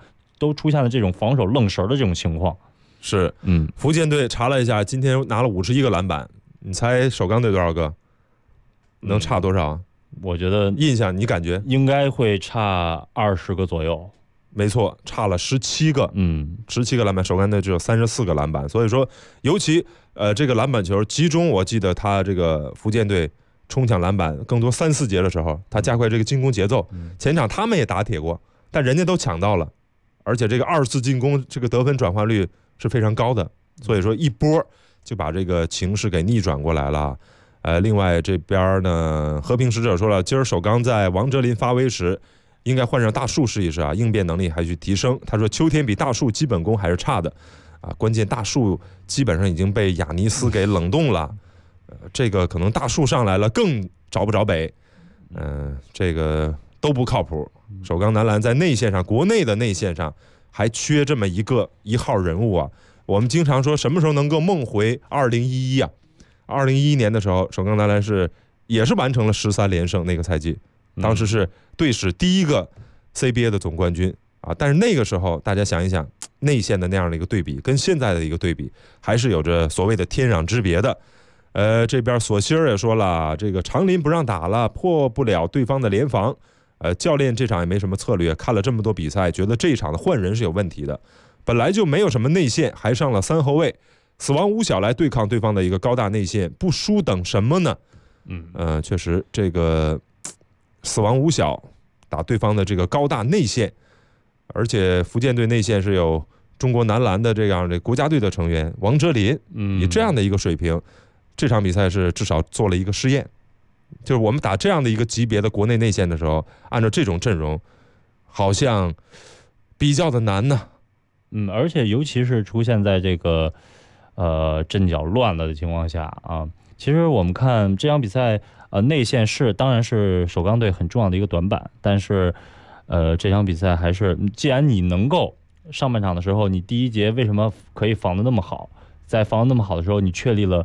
都出现了这种防守愣神的这种情况。 是，福建队查了一下，今天拿了51个篮板，你猜首钢队多少个？能差多少？ 我觉得印象你感觉应该会差20个左右。 没错，差了17个，17个篮板，首钢队只有34个篮板，所以说，尤其这个篮板球集中，我记得他这个福建队冲抢篮板更多3、4节的时候，他加快这个进攻节奏。前场他们也打铁过，但人家都抢到了，而且这个2次进攻这个得分转换率是非常高的，所以说一波就把这个情势给逆转过来了。另外这边呢，和平使者说了，今儿首钢在王哲林发威时，应该换上大树试一试啊，应变能力还需提升。他说秋天比大树基本功还是差的啊，关键大树基本上已经被亚尼斯给冷冻了，这个可能大树上来了更找不着北，这个都不靠谱。首钢男篮在内线上，国内的内线上还缺这么一号人物啊。我们经常说什么时候能够梦回2011啊？2011年的时候，首钢男篮也是完成了13连胜那个赛季，当时是队史第一个 CBA 的总冠军啊。但是那个时候大家想一想，内线的那样的一个对比跟现在的一个对比，还是有着所谓的天壤之别的。这边索希尔也说了，这个长林不让打了，破不了对方的联防。教练这场也没什么策略，看了这么多比赛，觉得这一场的换人是有问题的。本来就没有什么内线，还上了3后卫，死亡五小来对抗对方的一个高大内线，不输等什么呢？确实，这个死亡五小打对方的这个高大内线，而且福建队内线是有中国男篮的这样的国家队的成员王哲林，以这样的一个水平，这场比赛是至少做了一个试验，就是我们打这样的一个级别的国内内线的时候，按照这种阵容，好像比较的难呢。 而且尤其是出现在这个阵脚乱了的情况下啊，其实我们看这场比赛，内线当然是首钢队很重要的一个短板，但是这场比赛还是，既然你能够上半场的时候，你第一节为什么可以防得那么好，在防得那么好的时候，你确立了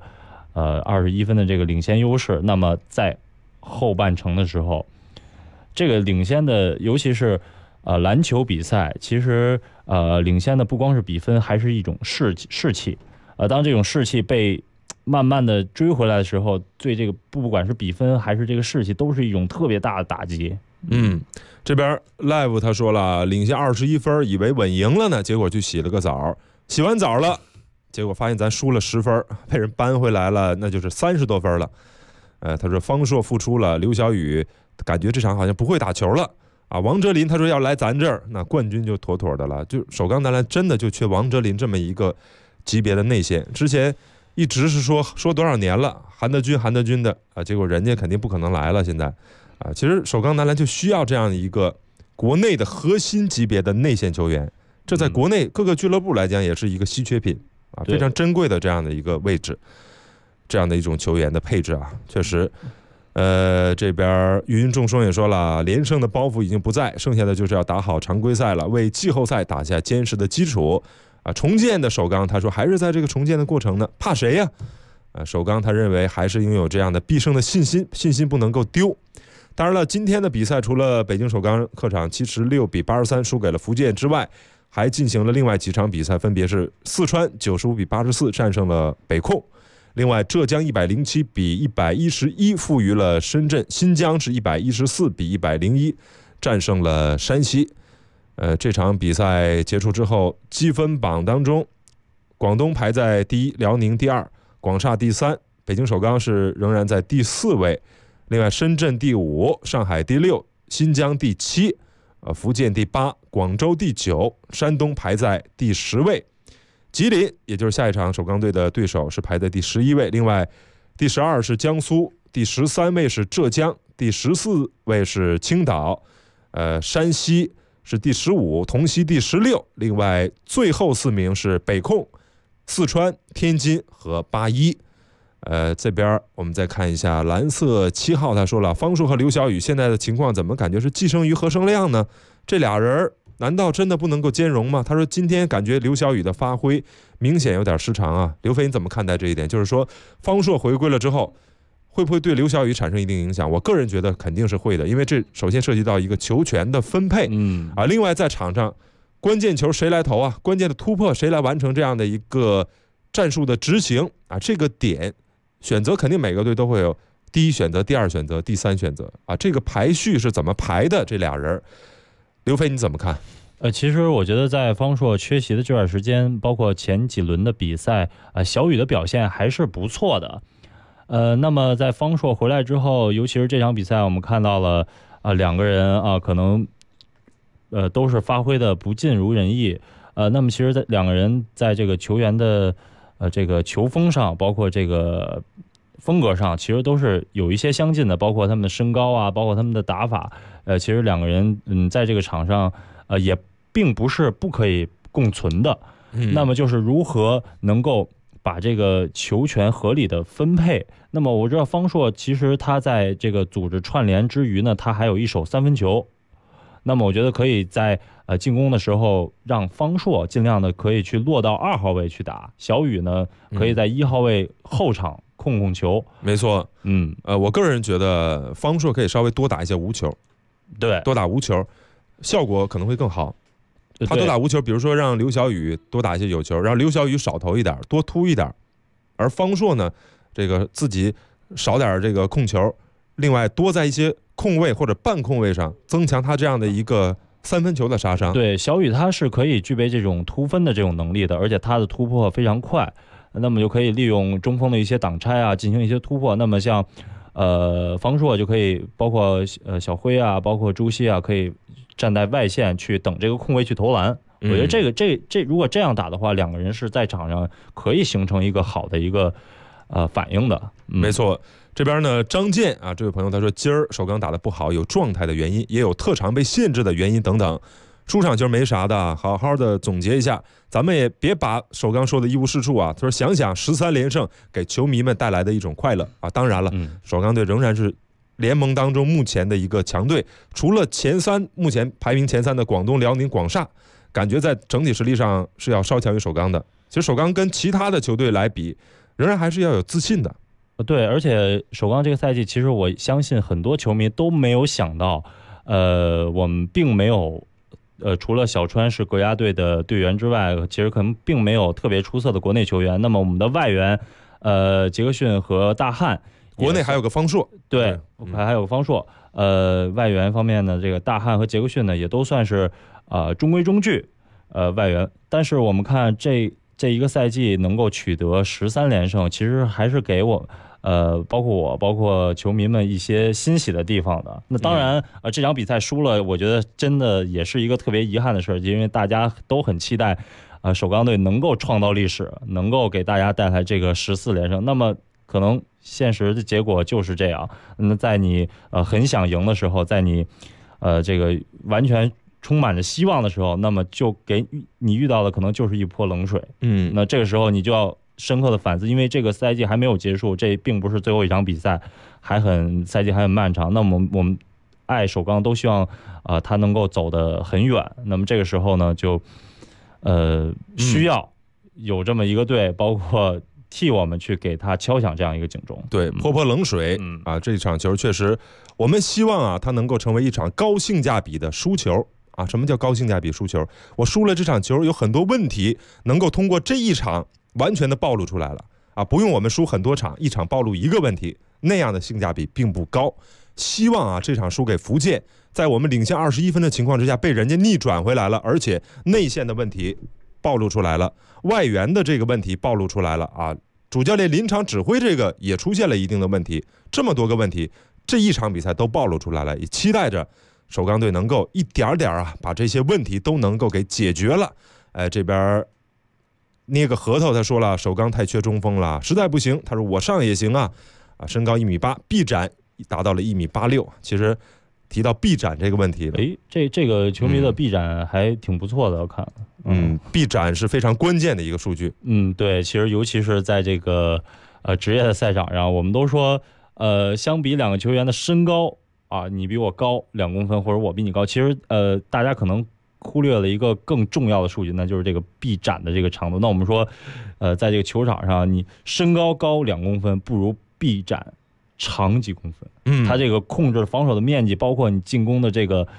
21分的这个领先优势，那么在后半程的时候，这个领先的，尤其是篮球比赛，其实领先的不光是比分，还是一种士气。当这种士气被慢慢的追回来的时候，对这个不管是比分还是这个士气，都是一种特别大的打击。 这边 Live 他说了，领先21分，以为稳赢了呢，结果去洗了个澡，洗完澡了，结果发现咱输了10分，被人扳回来了，那就是30多分了。他说方硕复出了，刘晓宇感觉这场好像不会打球了啊。王哲林他说要来咱这儿，那冠军就妥妥的了。就首钢男篮真的就缺王哲林这么一个级别的内线，之前一直是说多少年了，韩德君的啊，结果人家肯定不可能来了。现在啊，其实首钢男篮就需要这样一个国内的核心级别的内线球员，这在国内各个俱乐部来讲也是一个稀缺品啊，非常珍贵的这样的一个位置，这样的一种球员的配置啊，确实。这边芸众生也说了，连胜的包袱已经不在，剩下的就是要打好常规赛了，为季后赛打下坚实的基础啊。重建的首钢他说还是在这个重建的过程呢，怕谁呀？首钢他认为还是拥有这样的必胜的信心不能够丢。当然了，今天的比赛除了北京首钢客场76比83输给了福建之外，还进行了另外几场比赛，分别是四川95比84战胜了北控，另外浙江107比111负于了深圳，新疆是114比101战胜了山西。这场比赛结束之后，积分榜当中，广东排在第一，辽宁第二，广厦第三，北京首钢是仍然在第4位。另外，深圳第5，上海第6，新疆第7，福建第8，广州第9，山东排在第10位。吉林，也就是下一场首钢队的对手，是排在第11位。另外，第12是江苏，第13位是浙江，第14位是青岛，山西是第15，同曦第16。另外，最后4名是北控、四川、天津和81。这边我们再看一下蓝色7号，他说了，方硕和刘晓宇现在的情况怎么感觉是寄生于何生亮呢？这俩人难道真的不能够兼容吗？他说今天感觉刘晓宇的发挥明显有点失常啊。刘飞你怎么看待这一点？就是说方硕回归了之后，会不会对刘晓宇产生一定影响？我个人觉得肯定是会的，因为这首先涉及到一个球权的分配，另外在场上关键球谁来投啊？关键的突破谁来完成这样的一个战术的执行啊？这个点选择肯定每个队都会有第一选择、第二选择、第三选择啊。这个排序是怎么排的？这俩人，刘飞你怎么看？ 其实我觉得在方硕缺席的这段时间，包括前几轮的比赛，小雨的表现还是不错的。那么在方硕回来之后，尤其是这场比赛，我们看到了两个人啊，可能都是发挥的不尽如人意。那么其实两个人在这个球员的这个球风上，包括这个风格上，其实都是有一些相近的，包括他们的身高啊，包括他们的打法。其实两个人在这个场上也并不是不可以共存的。那么就是如何能够把这个球权合理的分配。那么我知道方硕其实他在这个组织串联之余呢，他还有一手三分球。那么我觉得可以在进攻的时候让方硕尽量的可以去落到2号位去打，小雨呢可以在1号位后场控球。 没错，我个人觉得方硕可以稍微多打一些无球， 对， 多打无球，效果可能会更好。他多打无球，比如说让刘晓宇多打一些有球，让刘晓宇少投一点，多突一点，而方硕呢，这个自己少点这个控球，另外多在一些控位或者半控位上增强他这样的一个三分球的杀伤。 对，小雨他是可以具备这种突分的这种能力的，而且他的突破非常快，那么就可以利用中锋的一些挡拆啊进行一些突破。那么像方硕就可以包括小辉啊，包括朱熹啊，可以站在外线去等这个空位去投篮。我觉得这如果这样打的话，两个人是在场上可以形成一个好的一个反应的。 没错。这边呢，张健啊，这位朋友他说，今儿首钢打得不好，有状态的原因，也有特长被限制的原因等等。出场球没啥的，好好的总结一下，咱们也别把首钢说的一无是处啊。他说想想13连胜给球迷们带来的一种快乐啊。当然了，首钢队仍然是联盟当中目前的一个强队，除了前3，目前排名前3的广东、辽宁、广厦，感觉在整体实力上是要稍强于首钢的。其实首钢跟其他的球队来比，仍然还是要有自信的。 对，而且首钢这个赛季，其实我相信很多球迷都没有想到，我们并没有，除了小川是国家队的队员之外，其实可能并没有特别出色的国内球员。那么我们的外援，杰克逊和大汉， 国内还有个方硕， 对，还有个方硕。外援方面呢，这个大汉和杰克逊呢，也都算是中规中矩，外援。但是我们看这一个赛季能够取得13连胜，其实还是给我。包括我，包括球迷们一些欣喜的地方的。那当然，这场比赛输了，我觉得真的也是一个特别遗憾的事，因为大家都很期待，首钢队能够创造历史，能够给大家带来这个14连胜。那么可能现实的结果就是这样。那在你很想赢的时候，在你这个完全充满着希望的时候，那么就给你遇到的可能就是一泼冷水。那这个时候你就要深刻的反思，因为这个赛季还没有结束，这并不是最后一场比赛，赛季还很漫长。那么我们爱首钢都希望他能够走得很远。那么这个时候呢，就需要有这么一个队，包括替我们去给他敲响这样一个警钟。 对，泼冷水啊！这场球确实，我们希望啊，它能够成为一场高性价比的输球啊！什么叫高性价比输球？我输了这场球，有很多问题能够通过这一场完全的暴露出来了啊！不用我们输很多场，一场暴露一个问题，那样的性价比并不高。希望啊，这场输给福建，在我们领先21分的情况之下，被人家逆转回来了，而且内线的问题暴露出来了，外援的这个问题暴露出来了啊！主教练临场指挥这个也出现了一定的问题，这么多个问题，这一场比赛都暴露出来了，也期待着首钢队能够一点点啊，把这些问题都能够给解决了。这边捏个核桃，他说了，首钢太缺中锋了，实在不行，他说我上也行啊，身高1.8米，臂展达到了1.86米。其实提到臂展这个问题， 这个球迷的臂展还挺不错的，我看， 臂展是非常关键的一个数据。 对，其实尤其是在这个职业的赛场上，我们都说，相比两个球员的身高啊，你比我高2公分，或者我比你高，其实大家可能忽略了一个更重要的数据，那就是这个臂展的这个长度。那我们说，在这个球场上，你身高高2公分，不如臂展长几公分。它这个控制防守的面积，包括你进攻的这个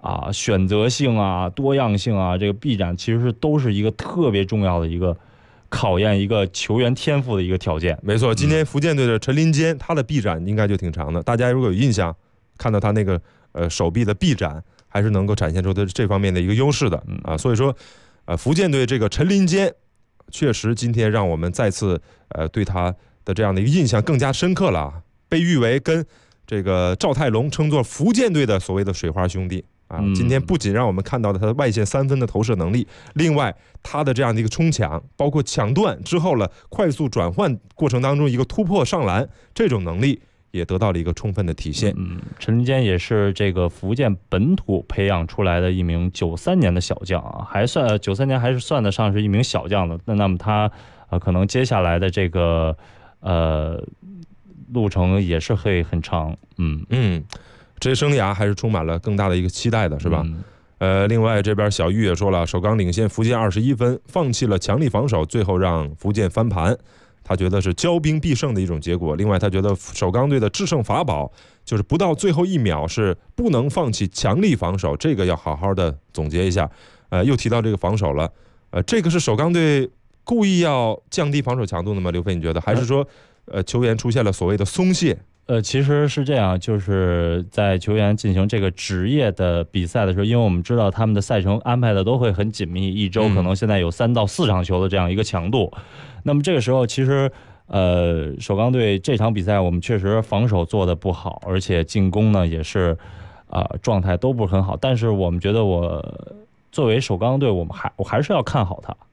选择性啊、多样性啊，这个臂展其实都是一个特别重要的一个考验一个球员天赋的一个条件。 没错，今天福建队的陈林坚，他的臂展应该就挺长的。大家如果有印象，看到他那个手臂的臂展，还是能够展现出他这方面的一个优势的啊。所以说，福建队这个陈林坚，确实今天让我们再次对他的这样的一个印象更加深刻了，被誉为跟这个赵泰龙称作福建队的所谓的水花兄弟。今天不仅让我们看到了他的外线3分的投射能力，另外他的这样的一个冲抢，包括抢断之后了快速转换过程当中一个突破上篮，这种能力也得到了一个充分的体现。 陈林坚也是这个福建本土培养出来的一名93年的小将啊，还算93年还是算得上是一名小将的。那么他可能接下来的这个路程也是会很长。 职业生涯还是充满了更大的一个期待的，是吧？另外这边小玉也说了，首钢领先福建21分，放弃了强力防守，最后让福建翻盘，他觉得是骄兵必胜的一种结果。另外他觉得首钢队的制胜法宝就是不到最后1秒是不能放弃强力防守，这个要好好的总结一下。又提到这个防守了，这个是首钢队故意要降低防守强度的吗？刘飞，你觉得还是说球员出现了所谓的松懈？ 其实是这样，就是在球员进行这个职业的比赛的时候，因为我们知道他们的赛程安排的都会很紧密，一周可能现在有3到4场球的这样一个强度。那么这个时候，其实首钢队这场比赛我们确实防守做得不好，而且进攻呢也是状态都不是很好。但是我们觉得作为首钢队，我还是要看好他，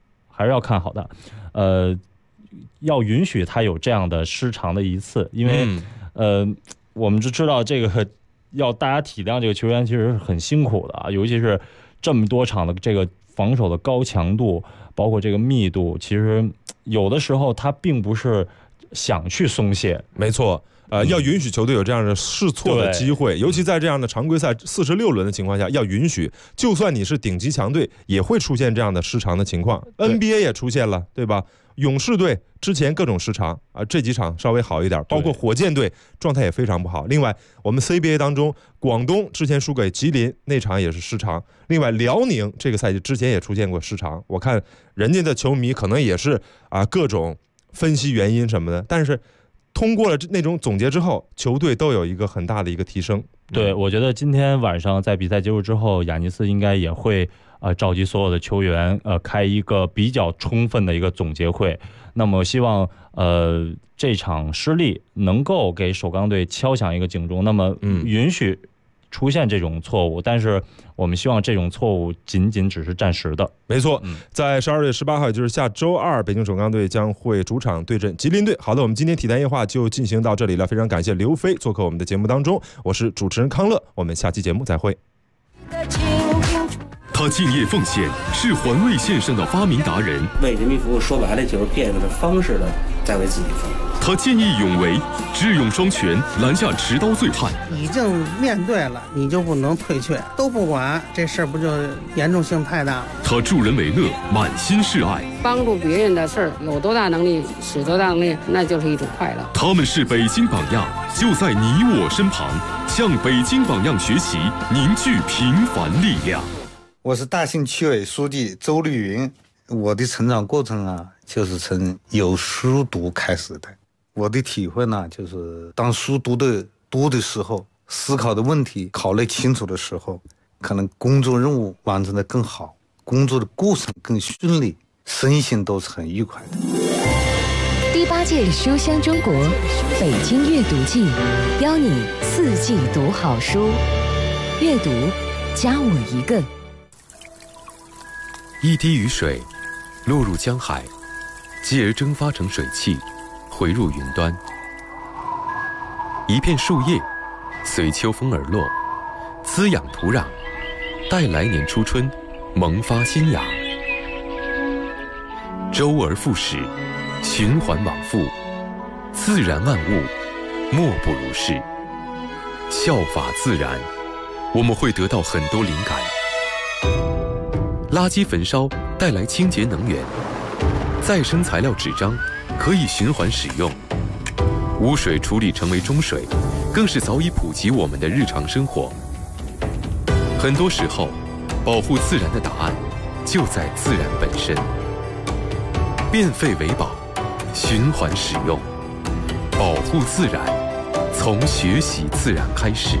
要允许他有这样的失常的一次，因为我们就知道这个要大家体谅这个球员其实是很辛苦的啊，尤其是这么多场的这个防守的高强度，包括这个密度，其实有的时候他并不是想去松懈。 没错。要允许球队有这样的试错的机会，尤其在这样的常规赛46轮的情况下，要允许，就算你是顶级强队，也会出现这样的失常的情况。NBA 也出现了，对吧？勇士队之前各种失常这几场稍微好一点，包括火箭队状态也非常不好。另外，我们 CBA 当中，广东之前输给吉林那场也是失常。另外，辽宁这个赛季之前也出现过失常，我看人家的球迷可能也是各种分析原因什么的，但是通过了那种总结之后，球队都有一个很大的一个提升。 对，我觉得今天晚上在比赛结束之后，亚尼斯应该也会召集所有的球员开一个比较充分的一个总结会。那么希望这场失利能够给首钢队敲响一个警钟，那么允许出现这种错误，但是我们希望这种错误仅只是暂时的。 没错，在12月18号，也就是下周二，北京首钢队将会主场对阵吉林队。好的，我们今天体坛夜话就进行到这里了，非常感谢刘飞做客我们的节目当中，我是主持人康乐，我们下期节目再会。 他敬业奉献，是环卫线上的发明达人。 为人民服务，说白了就是变着方式的在为自己服务。 他见义勇为，智勇双全，拦下持刀醉汉。 已经面对了，你就不能退却，都不管，这事儿不就严重性太大了？ 他助人为乐，满心是爱， 帮助别人的事儿，有多大能力使多大能力，那就是一种快乐。 他们是北京榜样，就在你我身旁，向北京榜样学习，凝聚平凡力量。 我是大兴区委书记周绿云，我的成长过程就是从有书读开始的。我的体会就是当书读的时候，思考的问题考虑清楚的时候，可能工作任务完成的更好，工作的过程更顺利，身心都是很愉快的。 第8届书香中国北京阅读季，邀你4季读好书，阅读加我一个。 一滴雨水落入江海，继而蒸发成水汽，回入云端。一片树叶随秋风而落，滋养土壤，待来年初春萌发新芽。周而复始，循环往复，自然万物莫不如是。效法自然，我们会得到很多灵感。垃圾焚烧带来清洁能源，再生材料纸张可以循环使用，污水处理成为中水，更是早已普及我们的日常生活。 很多时候，保护自然的答案就在自然本身。变废为宝，循环使用，保护自然，从学习自然开始。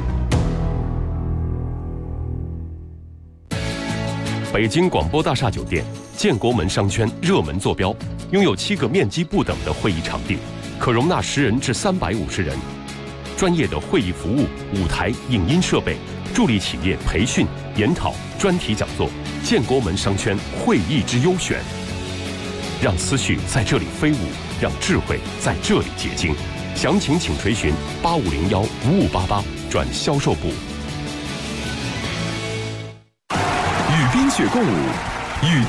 北京广播大厦酒店建国门商圈热门坐标，拥有7个面积不等的会议场地，可容纳10人至350人。专业的会议服务、舞台、影音设备，助力企业培训、研讨、专题讲座。建国门商圈会议之优选，让思绪在这里飞舞，让智慧在这里结晶。详情请垂询8501-5588转销售部。 与冰雪共舞，与